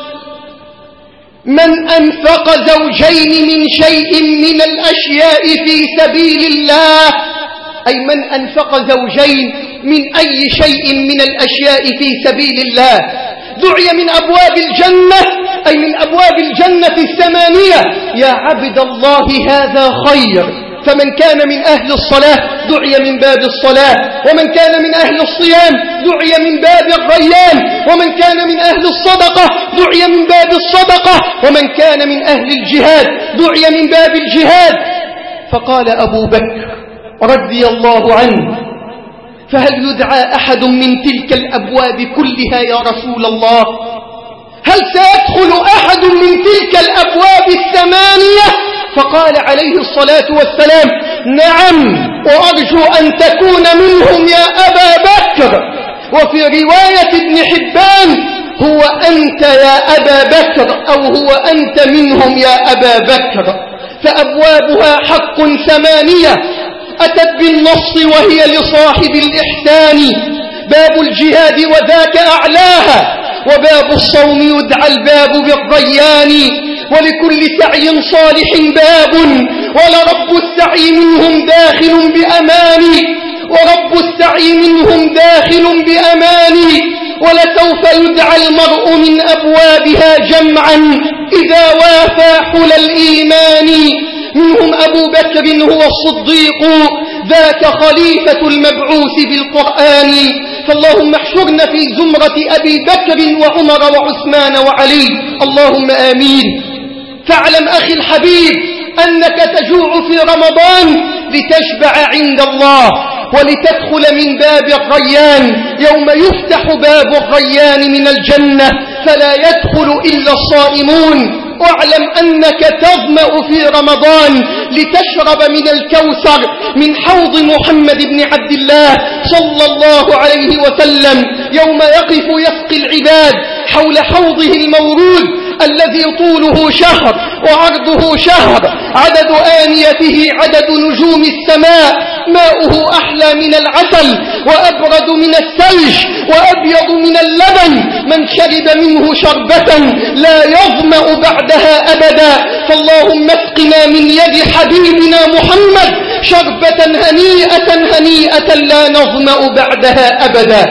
من أنفق زوجين من شيء من الأشياء في سبيل الله، أي من أنفق زوجين من أي شيء من الأشياء في سبيل الله دعي من أبواب الجنة، أي من أبواب الجنة 8. يا عبد الله هذا خير. فمن كان من أهل الصلاة دعي من باب الصلاة، ومن كان من أهل الصيام دعي من باب الريان، ومن كان من أهل الصدقة دعي من باب الصدقة، ومن كان من أهل الجهاد دعي من باب الجهاد. فقال أبو بكر رضي الله عنه فهل يدعى أحد من تلك الأبواب كلها يا رسول الله؟ هل سيدخل أحد من تلك الأبواب 8؟ فقال عليه الصلاة والسلام نعم، وأرجو أن تكون منهم يا أبا بكر. وفي رواية ابن حبان هو أنت يا أبا بكر أو هو أنت منهم يا أبا بكر. فأبوابها حق 8 أتت بالنص وهي لصاحب الإحسان. باب الجهاد وذاك أعلاها، وباب الصوم يدعى الباب بالريان. ولكل سعي صالح باب، ولرب السعي منهم داخل بأمان، ورب السعي منهم داخل بأمان. ولسوف يدعى المرء من أبوابها جمعا إذا وافى حل الإيمان. منهم أبو بكر هو الصديق، ذاك خليفة المبعوث بالقرآن. فاللهم احشرنا في زمرة أبي بكر وعمر وعثمان وعلي، اللهم آمين. فاعلم أخي الحبيب أنك تجوع في رمضان لتشبع عند الله ولتدخل من باب الريان. يوم يفتح باب الريان من الجنة فلا يدخل إلا الصائمون. واعلم أنك تظمأ في رمضان لتشرب من الكوثر من حوض محمد بن عبد الله صلى الله عليه وسلم يوم يقف يسقي العباد حول حوضه المورود الذي طوله شهر وعرضه شهر، عدد آنيته عدد نجوم السماء، ماؤه أحلى من العسل وأبرد من الثلج وأبيض من اللبن. من شرب منه شربة لا يظمأ بعدها أبدا. فاللهم اسقنا من يد حبيبنا محمد شربة هنيئة هنيئة لا نظمأ بعدها أبدا.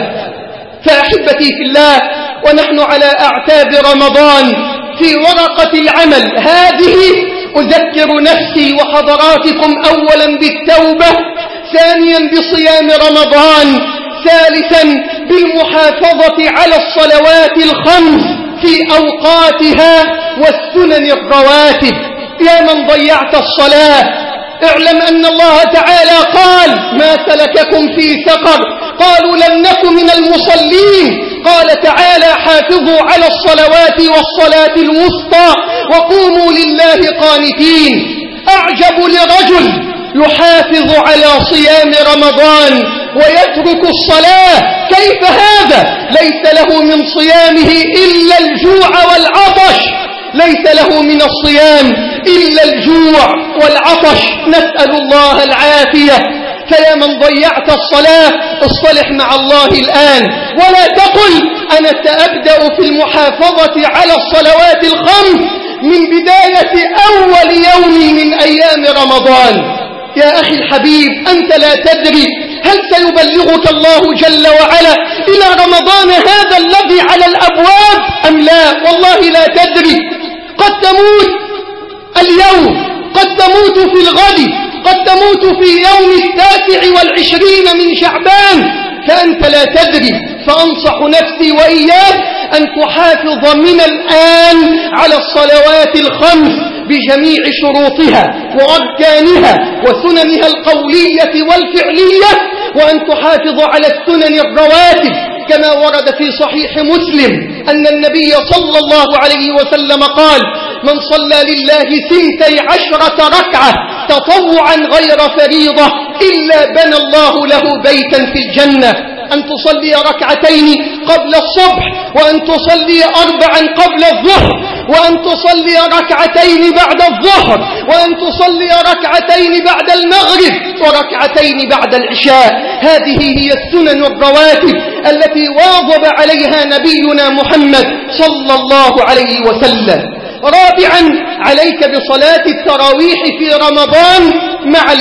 فأحبتي في الله، ونحن على أعتاب رمضان في ورقة العمل هذه أذكر نفسي وحضراتكم أولا بالتوبة، ثانيا بصيام رمضان، ثالثا بالمحافظة على الصلوات الخمس في أوقاتها والسنن الرواتب. يا من ضيعت الصلاة، اعلم أن الله تعالى قال: ما سلككم في سقر؟ قالوا لم نك من المصلين. قال تعالى: حافظوا على الصلوات والصلاة الوسطى وقوموا لله قانتين. أعجب لرجل يحافظ على صيام رمضان ويترك الصلاة، كيف هذا؟ ليس له من صيامه إلا الجوع والعطش، ليس له من الصيام إلا الجوع والعطش، نسأل الله العافية. فيا من ضيعت الصلاة اصطلح مع الله الآن، ولا تقل أنا سأبدأ في المحافظة على الصلوات الخمس من بداية أول يوم من أيام رمضان. يا أخي الحبيب، أنت لا تدري هل سيبلغك الله جل وعلا إلى رمضان هذا الذي على الأبواب أم لا؟ والله لا تدري. قد تموت اليوم، قد تموت في الغد، قد تموت في يوم 29 من شعبان، فأنت لا تدري. فأنصح نفسي وإياك أن تحافظ من الآن على الصلوات الخمس بجميع شروطها وأركانها وسننها القولية والفعلية، وأن تحافظ على السنن الرواتب كما ورد في صحيح مسلم أن النبي صلى الله عليه وسلم قال: من صلى لله 12 ركعة تطوعا غير فريضة إلا بنى الله له بيتا في الجنة. أن تصلي ركعتين قبل الصبح، وأن تصلي 4 قبل الظهر، وأن تصلي ركعتين بعد الظهر، وأن تصلي ركعتين بعد المغرب، وركعتين بعد العشاء. هذه هي السنن الرواتب التي واظب عليها نبينا محمد صلى الله عليه وسلم. رابعا، عليك بصلاة التراويح في رمضان مع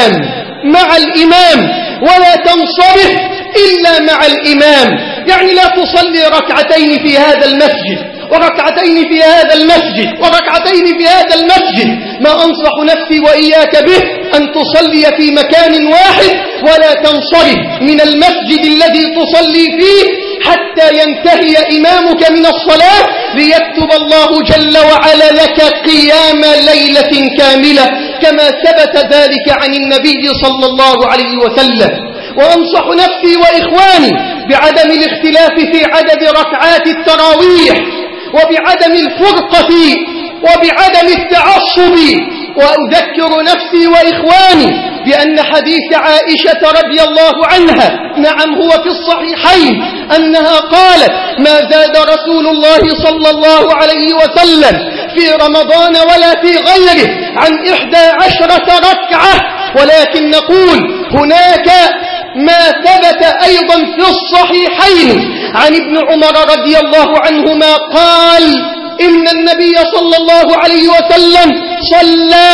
الإمام، ولا تنصرف إلا مع الإمام. يعني لا تصلي ركعتين في هذا المسجد وركعتين في هذا المسجد وركعتين في هذا المسجد. ما أنصح نفسي وإياك به أن تصلي في مكان واحد، ولا تنصرف من المسجد الذي تصلي فيه حتى ينتهي إمامك من الصلاة ليكتب الله جل وعلا لك قيام ليلة كاملة، كما ثبت ذلك عن النبي صلى الله عليه وسلم. وأنصح نفسي وإخواني بعدم الاختلاف في عدد ركعات التراويح، وبعدم الفرقة، وبعدم التعصب وأذكر نفسي وإخواني بأن حديث عائشة رضي الله عنها نعم هو في الصحيحين أنها قالت ما زاد رسول الله صلى الله عليه وسلم في رمضان ولا في غيره عن 11 ركعة، ولكن نقول هناك ما ثبت أيضا في الصحيحين عن ابن عمر رضي الله عنهما قال إن النبي صلى الله عليه وسلم صلى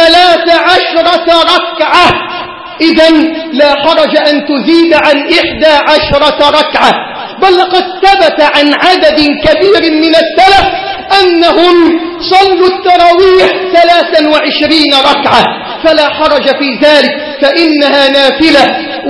13 ركعة. إذن لا حرج أن تزيد عن 11 ركعة، بل لقد ثبت عن عدد كبير من السلف أنهم صلوا التراويح 23 ركعة، فلا حرج في ذلك، فإنها نافلة،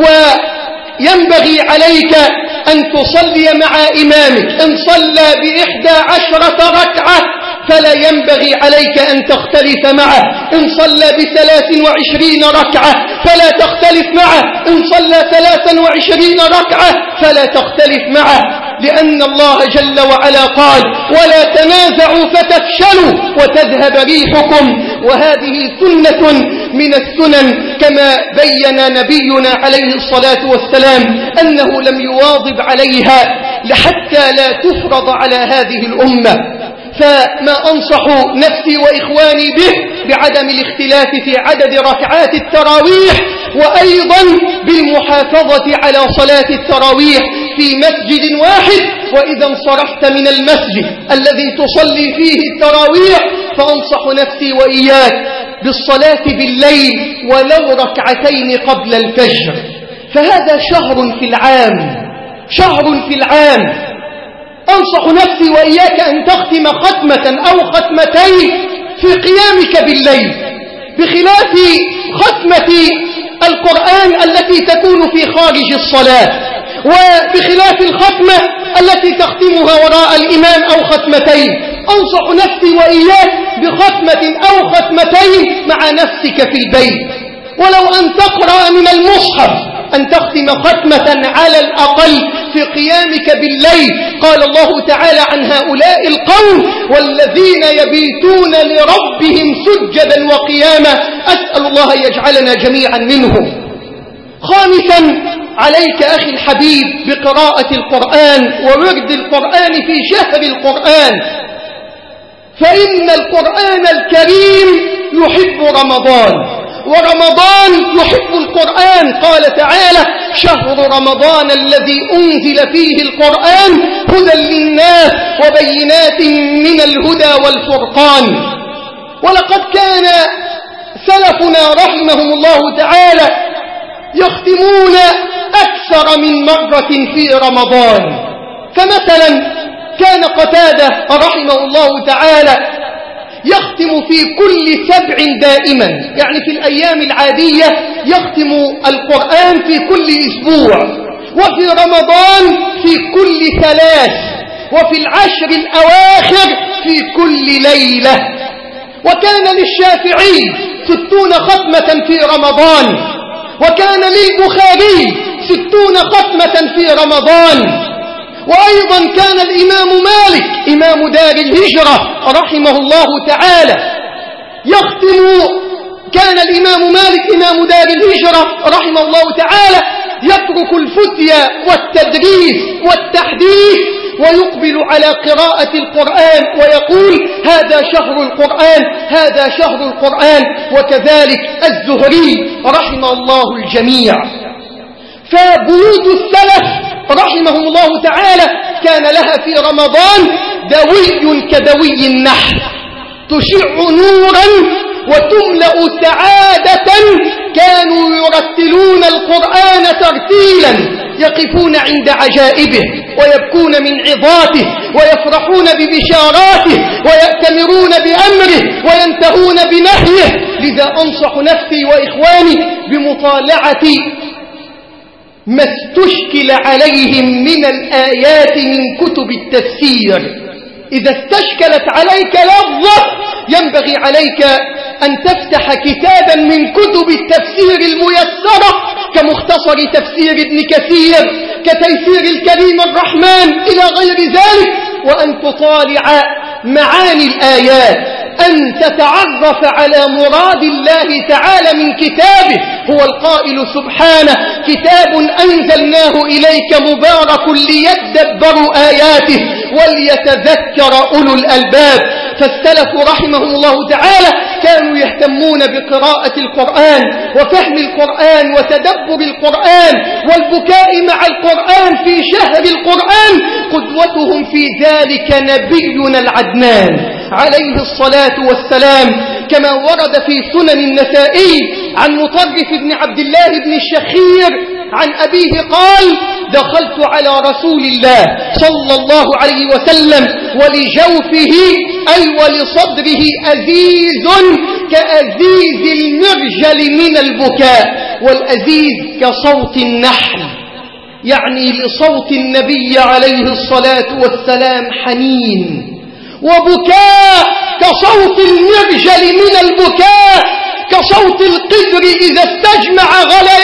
وينبغي عليك أن تصلي مع إمامك. إن صلى ب11 ركعة فلا ينبغي عليك أن تختلف معه، إن صلى ب23 ركعة فلا تختلف معه، إن صلى 23 ركعة فلا تختلف معه، لأن الله جل وعلا قال ولا تنازعوا فتفشلوا وتذهب ريحكم، وهذه سنة من السنن كما بين نبينا عليه الصلاة والسلام أنه لم يواظب عليها لحتى لا تفرض على هذه الأمة. فما أنصح نفسي وإخواني به بعدم الاختلاف في عدد ركعات التراويح، وأيضا بالمحافظة على صلاة التراويح في مسجد واحد. وإذا انصرفت من المسجد الذي تصلي فيه التراويح فأنصح نفسي وإياك بالصلاة بالليل ولو ركعتين قبل الفجر، فهذا شهر في العام، شهر في العام. أنصح نفسي وإياك أن تختم ختمة أو ختمتين في قيامك بالليل، بخلاف ختمة القرآن التي تكون في خارج الصلاة، وبخلاف الختمة التي تختمها وراء الإمام أو ختمتين. أنصح نفسي وإياك بختمة أو ختمتين مع نفسك في البيت، ولو أن تقرأ من المصحف أن تختم ختمة على الأقل في قيامك بالليل. قال الله تعالى عن هؤلاء القوم والذين يبيتون لربهم سجدا وقياما، أسأل الله يجعلنا جميعا منهم. خامسا عليك أخي الحبيب بقراءة القرآن وورد القرآن في شهر القرآن، فإن القرآن الكريم يحب رمضان، ورمضان يحب القرآن. قال تعالى شهر رمضان الذي أنزل فيه القرآن هدى للناس وبينات من الهدى والفرقان. ولقد كان سلفنا رحمهم الله تعالى يختمون أكثر من مرة في رمضان، فمثلا كان قتادة رحمه الله تعالى يختم في كل 7 دائما، يعني في الأيام العادية يختم القرآن في كل أسبوع، وفي رمضان في كل 3، وفي العشر الأواخر في كل ليلة. وكان للشافعي 60 ختمة في رمضان، وكان للبخاري 60 ختمة في رمضان. وأيضا كان الإمام مالك إمام دار الهجرة رحمه الله تعالى كان الإمام مالك إمام دار الهجرة رحمه الله تعالى يترك الفتية والتدريس والتحديث ويقبل على قراءة القرآن ويقول هذا شهر القرآن، هذا شهر القرآن. وكذلك الزهري رحمه الله الجميع. فبيوت السلف رحمهم الله تعالى كان لها في رمضان دوي كدوي النحل، تشع نورا وتملأ سعادة. كانوا يرتلون القرآن ترتيلا، يقفون عند عجائبه ويبكون من عظاته ويفرحون ببشاراته ويأتمرون بأمره وينتهون بنهيه. لذا أنصح نفسي وإخواني بمطالعة ما استشكل عليهم من الآيات من كتب التفسير. إذا استشكلت عليك لفظة ينبغي عليك أن تفتح كتابا من كتب التفسير الميسرة كمختصر تفسير ابن كثير، كتيسير الكريم الرحمن إلى غير ذلك، وأن تطالع معاني الآيات أن تتعرف على مراد الله تعالى من كتابه. هو القائل سبحانه: كتاب أنزلناه إليك مبارك ليدبروا آياته وليتذكر أولو الألباب. فالسلف رحمهم الله تعالى كانوا يهتمون بقراءة القرآن وفهم القرآن وتدبر القرآن والبكاء مع القرآن في شهر القرآن. قدوتهم في ذلك نبينا العدنان عليه الصلاة والسلام، كما ورد في سنن النسائي عن مطرف بن عبد الله بن الشخير عن أبيه قال: دخلت على رسول الله صلى الله عليه وسلم ولجوفه أي ولصدره أزيز كأزيز المرجل من البكاء، والأزيز كصوت النحل، يعني لصوت النبي عليه الصلاة والسلام حنين، وبكاء كصوت المرجل من البكاء، كصوت القدر إذا استجمع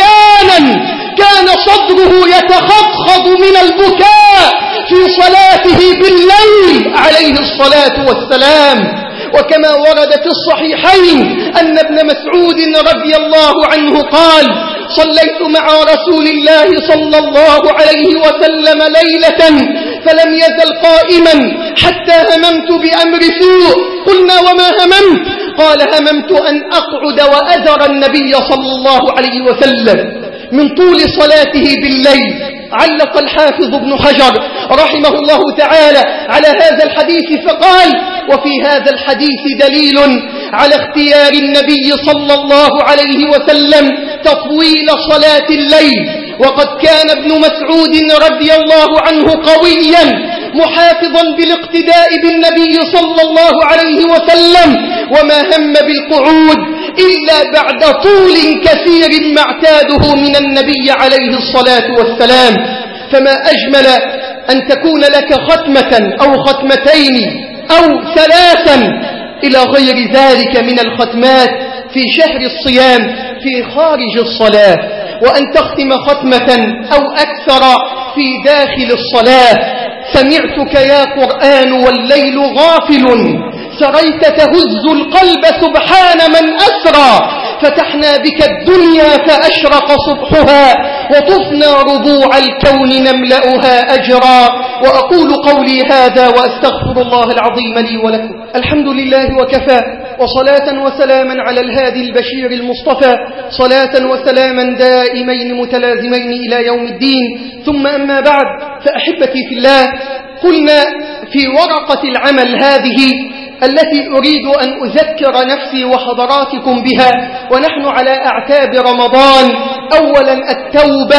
غليانا كان صدره يتخضخض من البكاء في صلاته بالليل عليه الصلاة والسلام. وكما ورد في الصحيحين أن ابن مسعود رضي الله عنه قال: صليت مع رسول الله صلى الله عليه وسلم ليلة فلم يزل قائما حتى هممت بأمر سوء. قلنا: وما هممت؟ قال: هممت أن أقعد وأذر النبي صلى الله عليه وسلم من طول صلاته بالليل. علق الحافظ ابن حجر رحمه الله تعالى على هذا الحديث فقال: وفي هذا الحديث دليل على اختيار النبي صلى الله عليه وسلم تطويل صلاة الليل. وقد كان ابن مسعود رضي الله عنه قويا محافظا بالاقتداء بالنبي صلى الله عليه وسلم، وما هم بالقعود إلا بعد طول كثير ما اعتاده من النبي عليه الصلاة والسلام. فما أجمل أن تكون لك ختمة أو ختمتين أو ثلاثا إلى غير ذلك من الختمات في شهر الصيام في خارج الصلاة، وأن تختم ختمة أو أكثر في داخل الصلاة. سمعتك يا قرآن والليل غافل، سريت تهز القلب سبحان من أسرى، فتحنا بك الدنيا فأشرق صبحها، وطفنا ربوع الكون نملأها أجرا. وأقول قولي هذا وأستغفر الله العظيم لي ولكم. الحمد لله وكفى، وصلاة وسلاما على الهادي البشير المصطفى، صلاة وسلاما دائمين متلازمين إلى يوم الدين. ثم أما بعد، فأحبتي في الله، قلنا في ورقة العمل هذه التي أريد أن أذكر نفسي وحضراتكم بها ونحن على أعتاب رمضان: أولا التوبة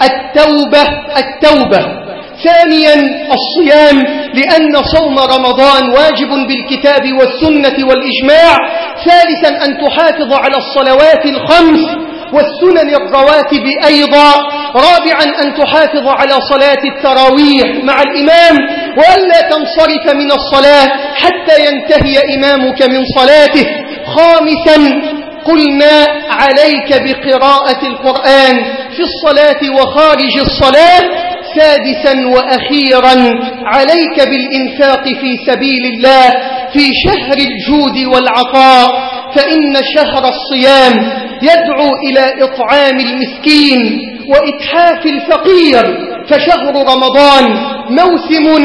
التوبة التوبة. ثانيا الصيام، لأن صوم رمضان واجب بالكتاب والسنة والإجماع. ثالثا أن تحافظ على الصلوات الخمس والسنن الرواتب أيضا. رابعا أن تحافظ على صلاة التراويح مع الإمام، وألا تنصرف من الصلاة حتى ينتهي إمامك من صلاته. خامسا قلنا عليك بقراءة القرآن في الصلاة وخارج الصلاة. سادسا وأخيرا عليك بالإنفاق في سبيل الله في شهر الجود والعطاء، فإن شهر الصيام يدعو إلى إطعام المسكين وإتحاف الفقير، فشهر رمضان موسم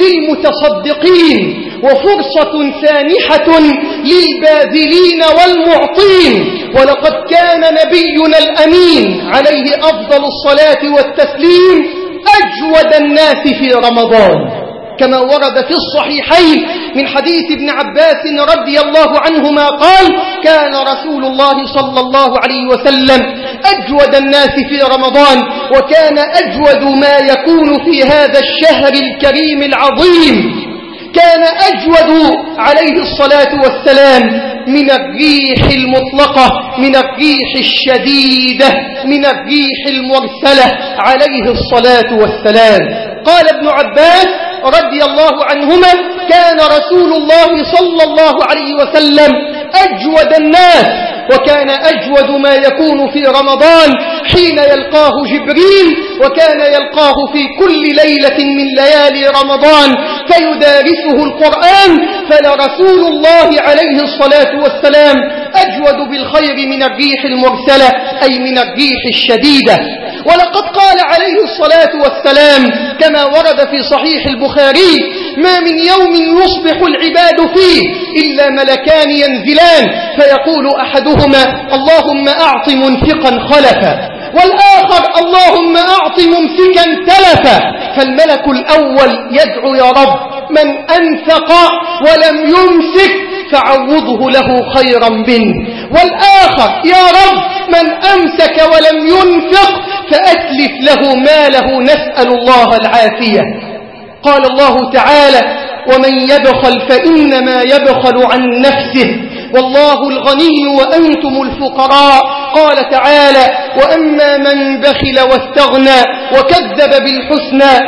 للمتصدقين وفرصة سانحة للباذلين والمعطين. ولقد كان نبينا الأمين عليه أفضل الصلاة والتسليم أجود الناس في رمضان، كما ورد في الصحيحين من حديث ابن عباس رضي الله عنهما قال: كان رسول الله صلى الله عليه وسلم أجود الناس في رمضان، وكان أجود ما يكون في هذا الشهر الكريم العظيم. كان أجود عليه الصلاة والسلام من الريح المطلقة، من الريح الشديدة، من الريح المرسلة عليه الصلاة والسلام. قال ابن عباس رضي الله عنهما: كان رسول الله صلى الله عليه وسلم أجود الناس، وكان أجود ما يكون في رمضان حين يلقاه جبريل، وكان يلقاه في كل ليلة من ليالي رمضان فيدارسه القرآن. فلرسول الله عليه الصلاة والسلام أجود بالخير من الريح المرسلة، أي من الريح الشديدة. ولقد قال عليه الصلاة والسلام كما ورد في صحيح البخاري: ما من يوم يصبح العباد فيه إلا ملكان ينزلان فيقول أحدهما: اللهم أعط منفقا خلفا، والآخر: اللهم أعط ممسكا تلفا. فالملك الأول يدعو: يا رب من أنفق ولم يمسك فعوضه له خيرا منه، والآخر: يا رب من أمسك ولم ينفق فأتلف له ماله، نسأل الله العافية. قال الله تعالى: ومن يبخل فإنما يبخل عن نفسه والله الغني وأنتم الفقراء. قال تعالى: وأما من بخل واستغنى وكذب بالحسنى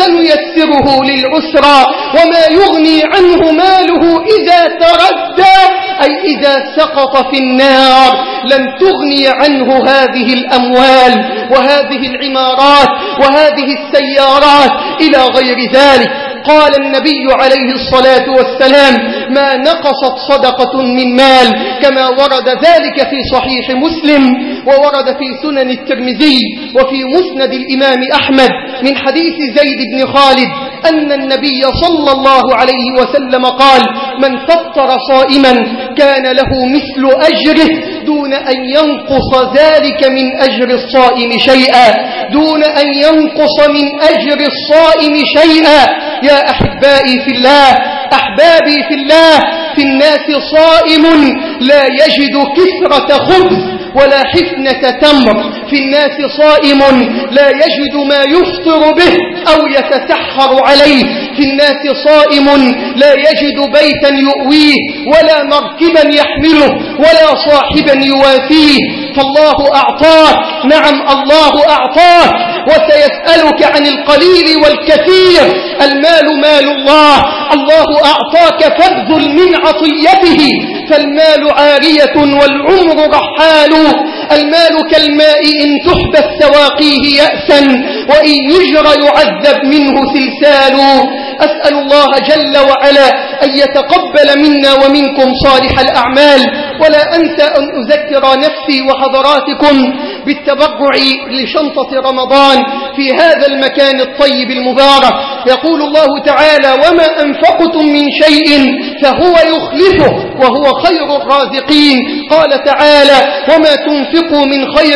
فسنيسره للعسرى وما يغني عنه ماله إذا تردى، أي إذا سقط في النار لن تغني عنه هذه الأموال وهذه العمارات وهذه السيارات إلى غير ذلك. قال النبي عليه الصلاة والسلام: ما نقصت صدقة من مال، كما ورد ذلك في صحيح مسلم، وورد في سنن الترمذي وفي مسند الإمام أحمد من حديث زيد بن خالد أن النبي صلى الله عليه وسلم قال: من فطر صائما كان له مثل أجره دون أن ينقص ذلك من أجر الصائم شيئا، دون أن ينقص من أجر الصائم شيئا. يا أحبائي في الله، أحبابي في الله، في الناس صائم لا يجد كثرة خبز ولا حفنة تمر، في الناس صائم لا يجد ما يفطر به أو يتسحر عليه، في الناس صائم لا يجد بيتا يؤويه ولا مركبا يحمله ولا صاحبا يوافيه. فالله أعطاك، نعم الله أعطاك، وسيسألك عن القليل والكثير. المال مال الله، الله أعطاك فابذل من عطيته، فالمال عارية والعمر رحال. المال كالماء إن تحبس سواقيه يأسا وإن يجرى يعذب منه سلسال. أسأل الله جل وعلا أن يتقبل منا ومنكم صالح الأعمال، ولا أنسى أن أذكر نفسي وحضراتكم بالتبرع لشنطة رمضان في هذا المكان الطيب المبارك. يقول الله تعالى: وما أنفقتم من شيء فهو يخلفه وهو خير الرازقين. قال تعالى: وما تنفقوا من خير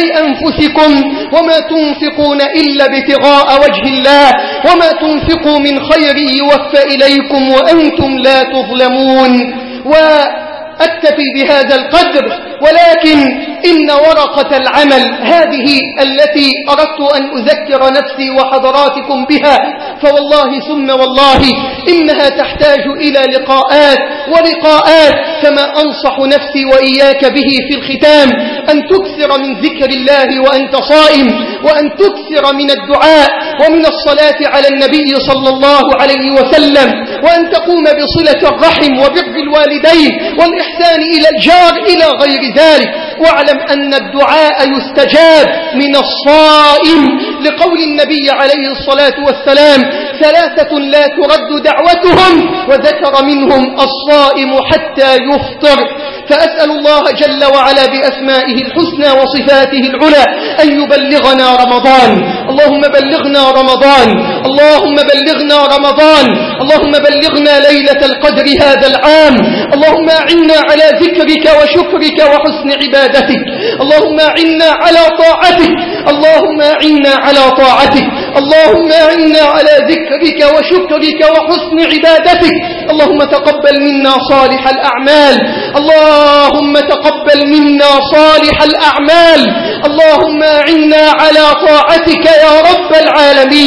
فلأنفسكم وما تنفقون إلا ابتغاء وجه الله وما تنفقوا من خير يوفى إليكم وأنتم لا تظلمون. أكتفي بهذا القدر، ولكن إن ورقة العمل هذه التي أردت أن أذكر نفسي وحضراتكم بها، فوالله ثم والله إنها تحتاج إلى لقاءات ولقاءات. كما أنصح نفسي وإياك به في الختام أن تكثر من ذكر الله وأنت صائم، وأن تكثر من الدعاء ومن الصلاة على النبي صلى الله عليه وسلم، وأن تقوم بصلة الرحم وبر الوالدين والإحسان إلى الجار إلى غير ذلك. واعلم أن الدعاء يستجاب من الصائم، لقول النبي عليه الصلاة والسلام: ثلاثة لا ترد دعوتهم، وذكر منهم الصائم حتى يفطر. فأسأل الله جل وعلا بأسمائه الحسنى وصفاته العلى أن يبلغنا رمضان. اللهم بلغنا رمضان، اللهم بلغنا رمضان، اللهم بلغنا ليلة القدر هذا العام. اللهم أعنا على ذكرك وشكرك وحسن عبادتك، اللهم أعنا على طاعتك، اللهم أعنا على طاعتك، اللهم أعنا على ذكرك وشكرك وحسن عبادتك. اللهم تقبل منا صالح الأعمال، اللهم تقبل منا صالح الأعمال، اللهم أعنا على طاعتك يا رب العالمين.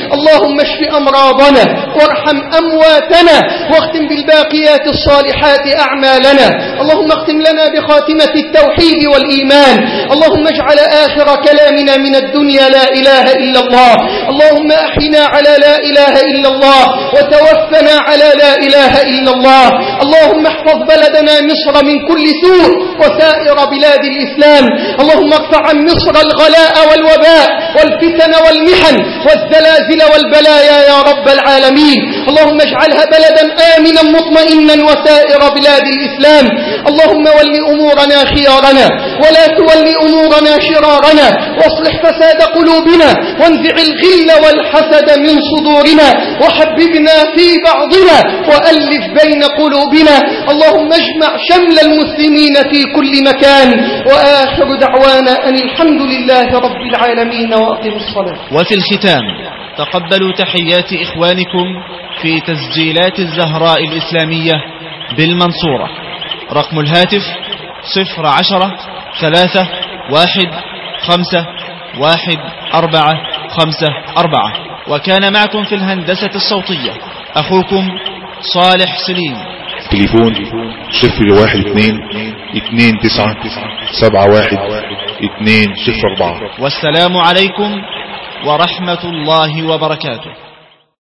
اللهم اشف أمراضنا وارحم أمواتنا واختم بالباقيات الصالحات أعمالنا. اللهم اختم لنا بخاتمة التوحيد والإيمان. اللهم اجعل آخر كلامنا من الدنيا لا إله إلا الله. اللهم أحينا على لا إله إلا الله وتوفنا على لا إله إلا الله. اللهم احفظ بلدنا مصر من كل سوء وسائر بلاد الإسلام. اللهم ارفع عن مصر الغلاء والوباء والفتن والمحن والزلازل والبلايا يا رب العالمين. اللهم اجعلها بلدا آمنا مطمئنا وسائر بلاد الإسلام. اللهم ول أمورنا خيارنا ولا تول أمورنا شرارنا، واصلح فساد قلوبنا وانزع الغل والحسد من صدورنا وحببنا في بعضنا وألف بين قلوبنا. اللهم اجمع شمل المسلمين في كل مكان. وآخر دعوانا أن الحمد لله رب العالمين وأقم الصلاة. وفي الختام تقبلوا تحيات إخوانكم في تسجيلات الزهراء الإسلامية بالمنصورة. رقم الهاتف 010-315-1454. وكان معكم في الهندسة الصوتية أخوكم صالح سليم. تليفون 012-29-71-204. والسلام عليكم ورحمة الله وبركاته.